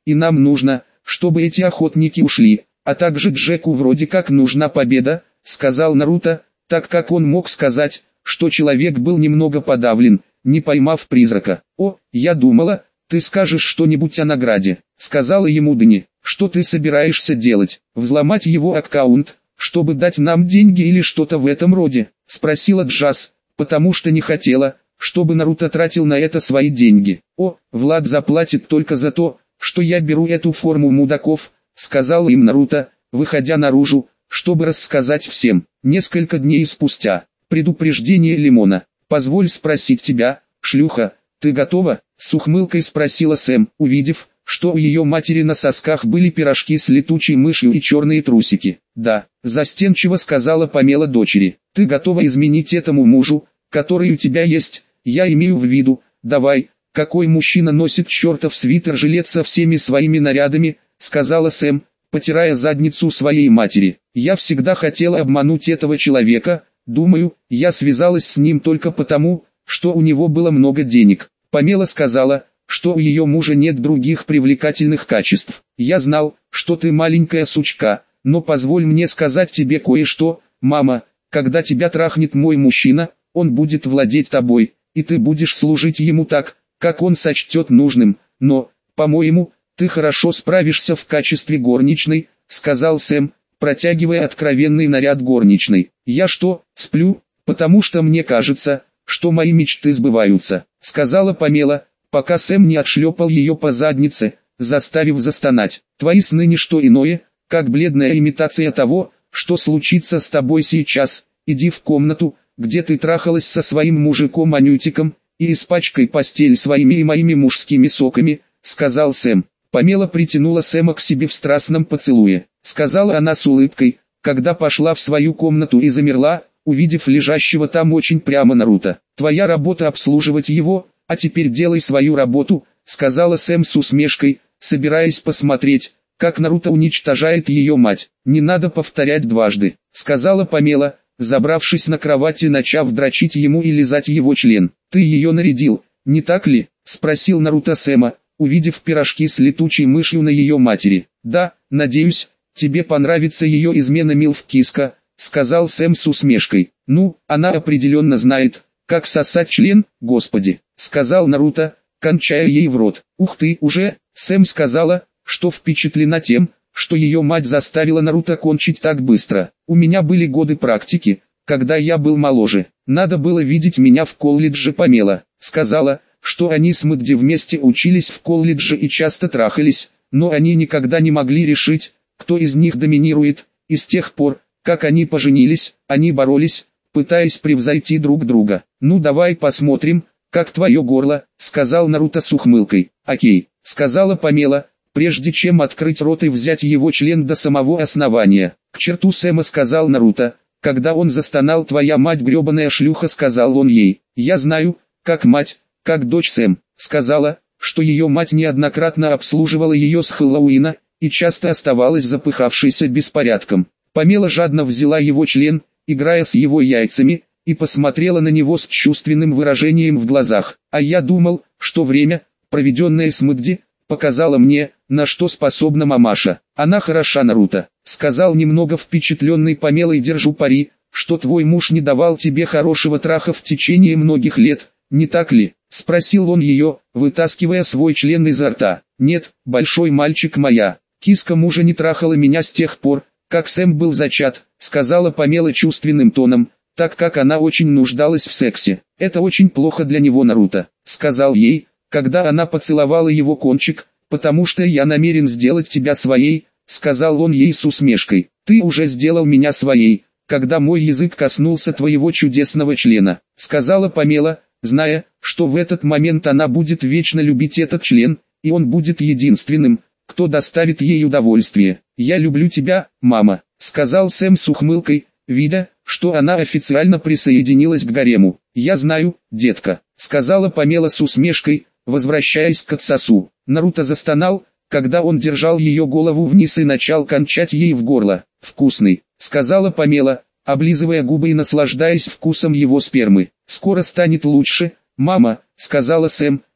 и нам нужно, чтобы эти охотники ушли, а также Джеку вроде как нужна победа, сказал Наруто, так как он мог сказать, что человек был немного подавлен, не поймав призрака. «О, я думала, ты скажешь что-нибудь о награде», сказала ему Дани. «Что ты собираешься делать? Взломать его аккаунт, чтобы дать нам деньги или что-то в этом роде?» спросила Джаз, потому что не хотела, чтобы Наруто тратил на это свои деньги. «О, Влад заплатит только за то, что я беру эту форму мудаков», сказал им Наруто, выходя наружу, чтобы рассказать всем. Несколько дней спустя. Предупреждение Лимона. «Позволь спросить тебя, шлюха, ты готова?» с ухмылкой спросила Сэм, увидев, что у ее матери на сосках были пирожки с летучей мышью и черные трусики. «Да», застенчиво сказала Памела дочери. «Ты готова изменить этому мужу, который у тебя есть? Я имею в виду, давай, какой мужчина носит чертов свитер-жилет со всеми своими нарядами», сказала Сэм, потирая задницу своей матери. «Я всегда хотела обмануть этого человека, думаю, я связалась с ним только потому, что у него было много денег». Памела сказала, что у ее мужа нет других привлекательных качеств. «Я знал, что ты маленькая сучка, но позволь мне сказать тебе кое-что, мама, когда тебя трахнет мой мужчина, он будет владеть тобой, и ты будешь служить ему так, как он сочтет нужным, но, по-моему, ты хорошо справишься в качестве горничной», сказал Сэм, протягивая откровенный наряд горничной. «Я что, сплю, потому что мне кажется, что мои мечты сбываются», сказала Памела, пока Сэм не отшлепал ее по заднице, заставив застонать. «Твои сны не что иное, как бледная имитация того, что случится с тобой сейчас. Иди в комнату, где ты трахалась со своим мужиком-анютиком, и испачкай постель своими и моими мужскими соками», сказал Сэм. Памела притянула Сэма к себе в страстном поцелуе. Сказала она с улыбкой, когда пошла в свою комнату и замерла, увидев лежащего там очень прямо Наруто. «Твоя работа обслуживать его, а теперь делай свою работу», сказала Сэм с усмешкой, собираясь посмотреть, как Наруто уничтожает ее мать. «Не надо повторять дважды», сказала Памела, забравшись на кровать и начав дрочить ему и лизать его член. «Ты ее нарядил, не так ли?» спросил Наруто Сэма, увидев пирожки с летучей мышью на ее матери. «Да, надеюсь, тебе понравится ее измена Милф-киска», сказал Сэм с усмешкой. «Ну, она определенно знает, как сосать член, господи», сказал Наруто, кончая ей в рот. «Ух ты, уже!» Сэм сказала, что впечатлена тем, что ее мать заставила Наруто кончить так быстро. «У меня были годы практики, когда я был моложе. Надо было видеть меня в колледже». Памела сказала, что они с Мэгди вместе учились в колледже и часто трахались, но они никогда не могли решить, кто из них доминирует, и с тех пор, как они поженились, они боролись, пытаясь превзойти друг друга. «Ну давай посмотрим, как твое горло», сказал Наруто с ухмылкой. «Окей», сказала Памела, прежде чем открыть рот и взять его член до самого основания. «К черту Сэма», сказал Наруто, когда он застонал. «Твоя мать гребаная шлюха», сказал он ей. «Я знаю, как мать, как дочь». Сэм сказала, что ее мать неоднократно обслуживала ее с Хэллоуина, и часто оставалась запыхавшейся беспорядком. Памела жадно взяла его член, играя с его яйцами, и посмотрела на него с чувственным выражением в глазах. «А я думал, что время, проведенное с Мэгди, показало мне, на что способна мамаша. Она хороша, Наруто», сказал немного впечатленный Памелой. «Держу пари, что твой муж не давал тебе хорошего траха в течение многих лет, не так ли?» спросил он ее, вытаскивая свой член изо рта. «Нет, большой мальчик, моя киска мужа не трахала меня с тех пор, как Сэм был зачат», сказала Памела чувственным тоном, так как она очень нуждалась в сексе. «Это очень плохо для него, Наруто», сказал ей, когда она поцеловала его кончик, «потому что я намерен сделать тебя своей», сказал он ей с усмешкой. «Ты уже сделал меня своей, когда мой язык коснулся твоего чудесного члена», сказала Памела, зная, что в этот момент она будет вечно любить этот член, и он будет единственным, кто доставит ей удовольствие. «Я люблю тебя, мама», сказал Сэм с ухмылкой, видя, что она официально присоединилась к гарему. «Я знаю, детка», сказала Памела с усмешкой, возвращаясь к отсосу. Наруто застонал, когда он держал ее голову вниз и начал кончать ей в горло. «Вкусный», сказала Памела, облизывая губы и наслаждаясь вкусом его спермы. «Скоро станет лучше, мама», сказала Сэм,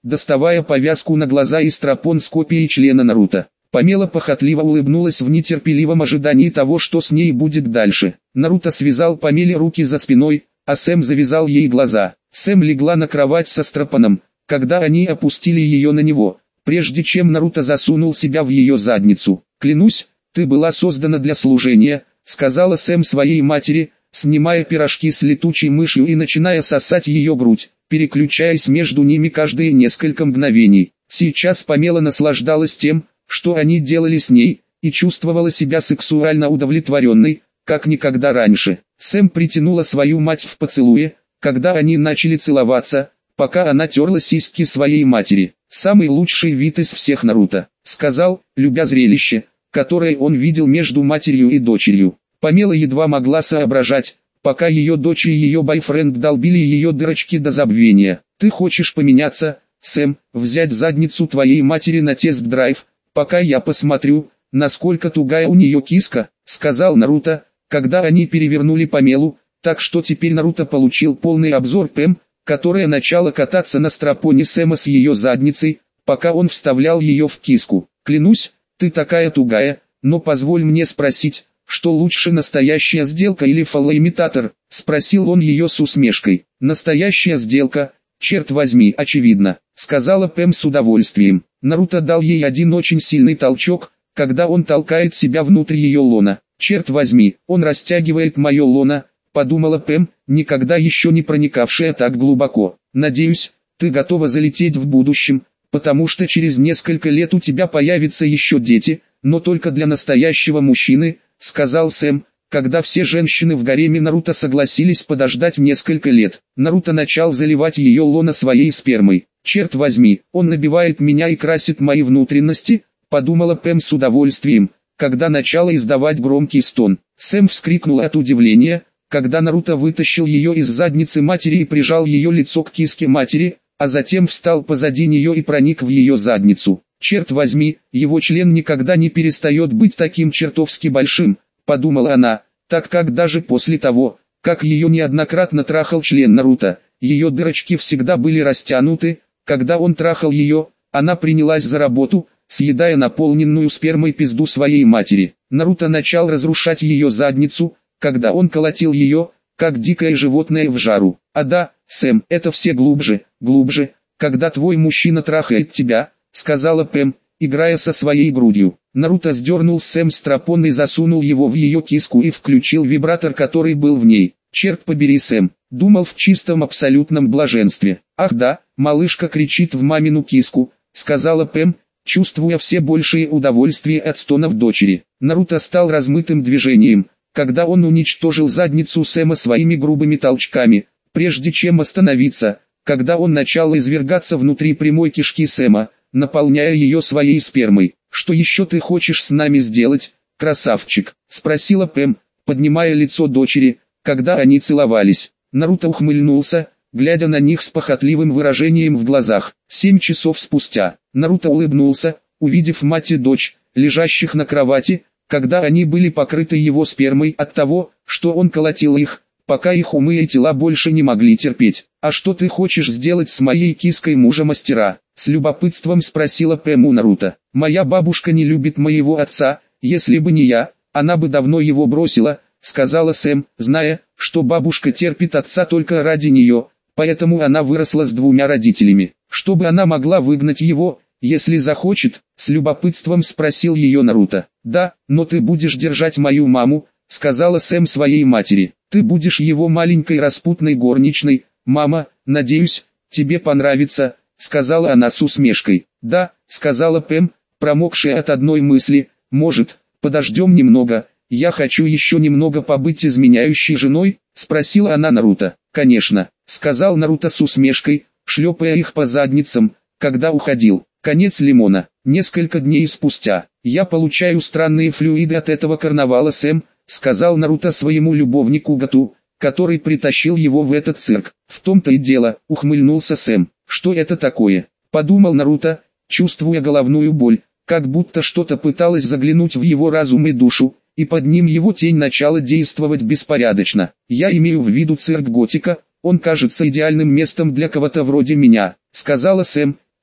доставая повязку на глаза и стропон с копией члена Наруто. Памела похотливо улыбнулась в нетерпеливом ожидании того, что с ней будет дальше. Наруто связал Памеле руки за спиной, а Сэм завязал ей глаза. Сэм легла на кровать со стропоном, когда они опустили ее на него, прежде чем Наруто засунул себя в ее задницу. «Клянусь, ты была создана для служения», — сказала Сэм своей матери, снимая пирожки с летучей мышью и начиная сосать ее грудь, переключаясь между ними каждые несколько мгновений. Сейчас Памела наслаждалась тем, что они делали с ней, и чувствовала себя сексуально удовлетворенной, как никогда раньше. Сэм притянула свою мать в поцелуе, когда они начали целоваться, пока она терла сиськи своей матери. «Самый лучший вид из всех Наруто», — сказал, любя зрелище, которое он видел между матерью и дочерью. Памела едва могла соображать, пока ее дочь и ее бойфренд долбили ее дырочки до забвения. «Ты хочешь поменяться, Сэм, взять задницу твоей матери на тест-драйв, пока я посмотрю, насколько тугая у нее киска», — сказал Наруто, когда они перевернули Памелу, так что теперь Наруто получил полный обзор Пэм, которая начала кататься на стропоне Сэма с ее задницей, пока он вставлял ее в киску. «Клянусь, ты такая тугая, но позволь мне спросить, что лучше, настоящая сделка или фалоимитатор?» — спросил он ее с усмешкой. «Настоящая сделка, черт возьми, очевидно», — сказала Пэм с удовольствием. Наруто дал ей один очень сильный толчок, когда он толкает себя внутрь ее лона. «Черт возьми, он растягивает мое лоно», — подумала Пэм, никогда еще не проникавшая так глубоко. «Надеюсь, ты готова залететь в будущем, потому что через несколько лет у тебя появятся еще дети, но только для настоящего мужчины», — сказал Сэм, когда все женщины в гареме Наруто согласились подождать несколько лет. Наруто начал заливать ее лоно своей спермой. «Черт возьми, он набивает меня и красит мои внутренности», — подумала Пэм с удовольствием, когда начала издавать громкий стон. Сэм вскрикнул от удивления, когда Наруто вытащил ее из задницы матери и прижал ее лицо к киске матери, а затем встал позади нее и проник в ее задницу. «Черт возьми, его член никогда не перестает быть таким чертовски большим», — подумала она, так как даже после того, как ее неоднократно трахал член Наруто, ее дырочки всегда были растянуты. Когда он трахал ее, она принялась за работу, съедая наполненную спермой пизду своей матери. Наруто начал разрушать ее задницу, когда он колотил ее, как дикое животное в жару. «А да, Сэм, это все глубже, глубже, когда твой мужчина трахает тебя», — сказала Пэм, играя со своей грудью. Наруто сдернул Сэм стропон и засунул его в ее киску и включил вибратор, который был в ней. «Черт побери, Сэм», — думал в чистом абсолютном блаженстве. «Ах да, малышка кричит в мамину киску», — сказала Пэм, чувствуя все большее удовольствие от стонов дочери. Наруто стал размытым движением, когда он уничтожил задницу Сэма своими грубыми толчками, прежде чем остановиться, когда он начал извергаться внутри прямой кишки Сэма, наполняя ее своей спермой. «Что еще ты хочешь с нами сделать, красавчик?» — спросила Пэм, поднимая лицо дочери, когда они целовались. Наруто ухмыльнулся, глядя на них с похотливым выражением в глазах. 7 часов спустя, Наруто улыбнулся, увидев мать и дочь, лежащих на кровати, когда они были покрыты его спермой от того, что он колотил их, пока их умы и тела больше не могли терпеть. «А что ты хочешь сделать с моей киской мужа-мастера?» — с любопытством спросила Пэм у Наруто. «Моя бабушка не любит моего отца, если бы не я, она бы давно его бросила», — сказала Сэм, зная, что бабушка терпит отца только ради нее, поэтому она выросла с 2 родителями. «Чтобы она могла выгнать его, если захочет?» — с любопытством спросил ее Наруто. «Да, но ты будешь держать мою маму», — сказала Сэм своей матери. «Ты будешь его маленькой распутной горничной, мама, надеюсь, тебе понравится», — сказала она с усмешкой. «Да», — сказала Пэм, промокшая от одной мысли, «может, подождем немного, я хочу еще немного побыть изменяющей женой?» — спросила она Наруто. «Конечно», — сказал Наруто с усмешкой, шлепая их по задницам, когда уходил. Конец лимона. Несколько дней спустя. «Я получаю странные флюиды от этого карнавала, Сэм», — сказал Наруто своему любовнику Гату, который притащил его в этот цирк. «В том-то и дело», — ухмыльнулся Сэм. «Что это такое?» — подумал Наруто, чувствуя головную боль, как будто что-то пыталось заглянуть в его разум и душу, и под ним его тень начала действовать беспорядочно. «Я имею в виду цирк Готика, он кажется идеальным местом для кого-то вроде меня», — сказала Сэм,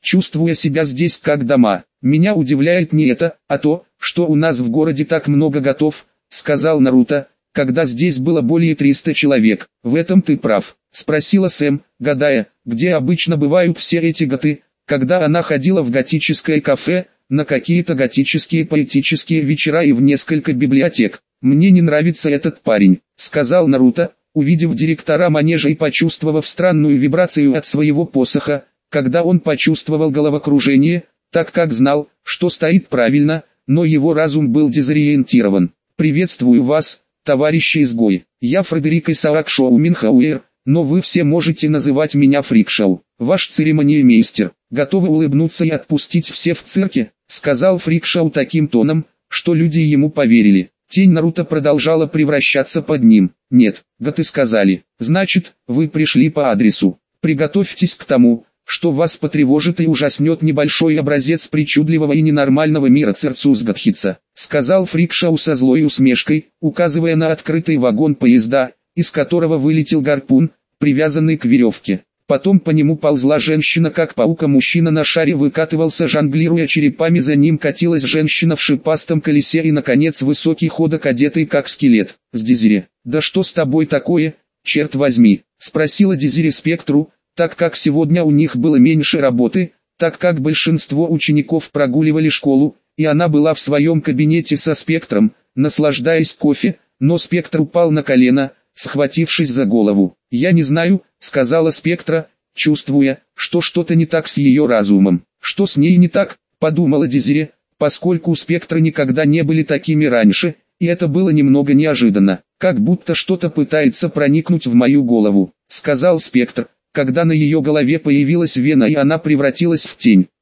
чувствуя себя здесь как дома. Меня удивляет не это, а то, что у нас в городе так много готов, сказал Наруто, когда здесь было более 300 человек. В этом ты прав, спросила Сэм, гадая, где обычно бывают все эти готы, когда она ходила в готическое кафе, на какие-то готические поэтические вечера и в несколько библиотек. «Мне не нравится этот парень», — сказал Наруто, увидев директора манежа и почувствовав странную вибрацию от своего посоха, когда он почувствовал головокружение, так как знал, что стоит правильно, но его разум был дезориентирован. «Приветствую вас, товарищи изгои. Я Фредерик Исаак Шоуменхауэр, но вы все можете называть меня Фрикшоу. Ваш церемониймейстер. Готовы улыбнуться и отпустить все в цирке?» — сказал Фрикшоу таким тоном, что люди ему поверили. Тень Наруто продолжала превращаться под ним. «Нет, готы сказали. Значит, вы пришли по адресу. Приготовьтесь к тому, что вас потревожит и ужаснет небольшой образец причудливого и ненормального мира Церцусгатхица», — сказал Фрикшоу со злой усмешкой, указывая на открытый вагон поезда, из которого вылетел гарпун, привязанный к веревке. Потом по нему ползла женщина как паук-мужчина на шаре выкатывался, жонглируя черепами, за ним катилась женщина в шипастом колесе и наконец высокий ходок, одетый как скелет. «С Дезире, да что с тобой такое, черт возьми?» — спросила Дезире Спектру, так как сегодня у них было меньше работы, так как большинство учеников прогуливали школу, и она была в своем кабинете со Спектром, наслаждаясь кофе, но Спектр упал на колено, схватившись за голову. «Я не знаю», — сказала Спектра, чувствуя, что что-то не так с ее разумом. «Что с ней не так?» — подумала Дезире, поскольку у Спектра никогда не были такими раньше, и это было немного неожиданно. «Как будто что-то пытается проникнуть в мою голову», — сказал Спектр, когда на ее голове появилась вена и она превратилась в тень.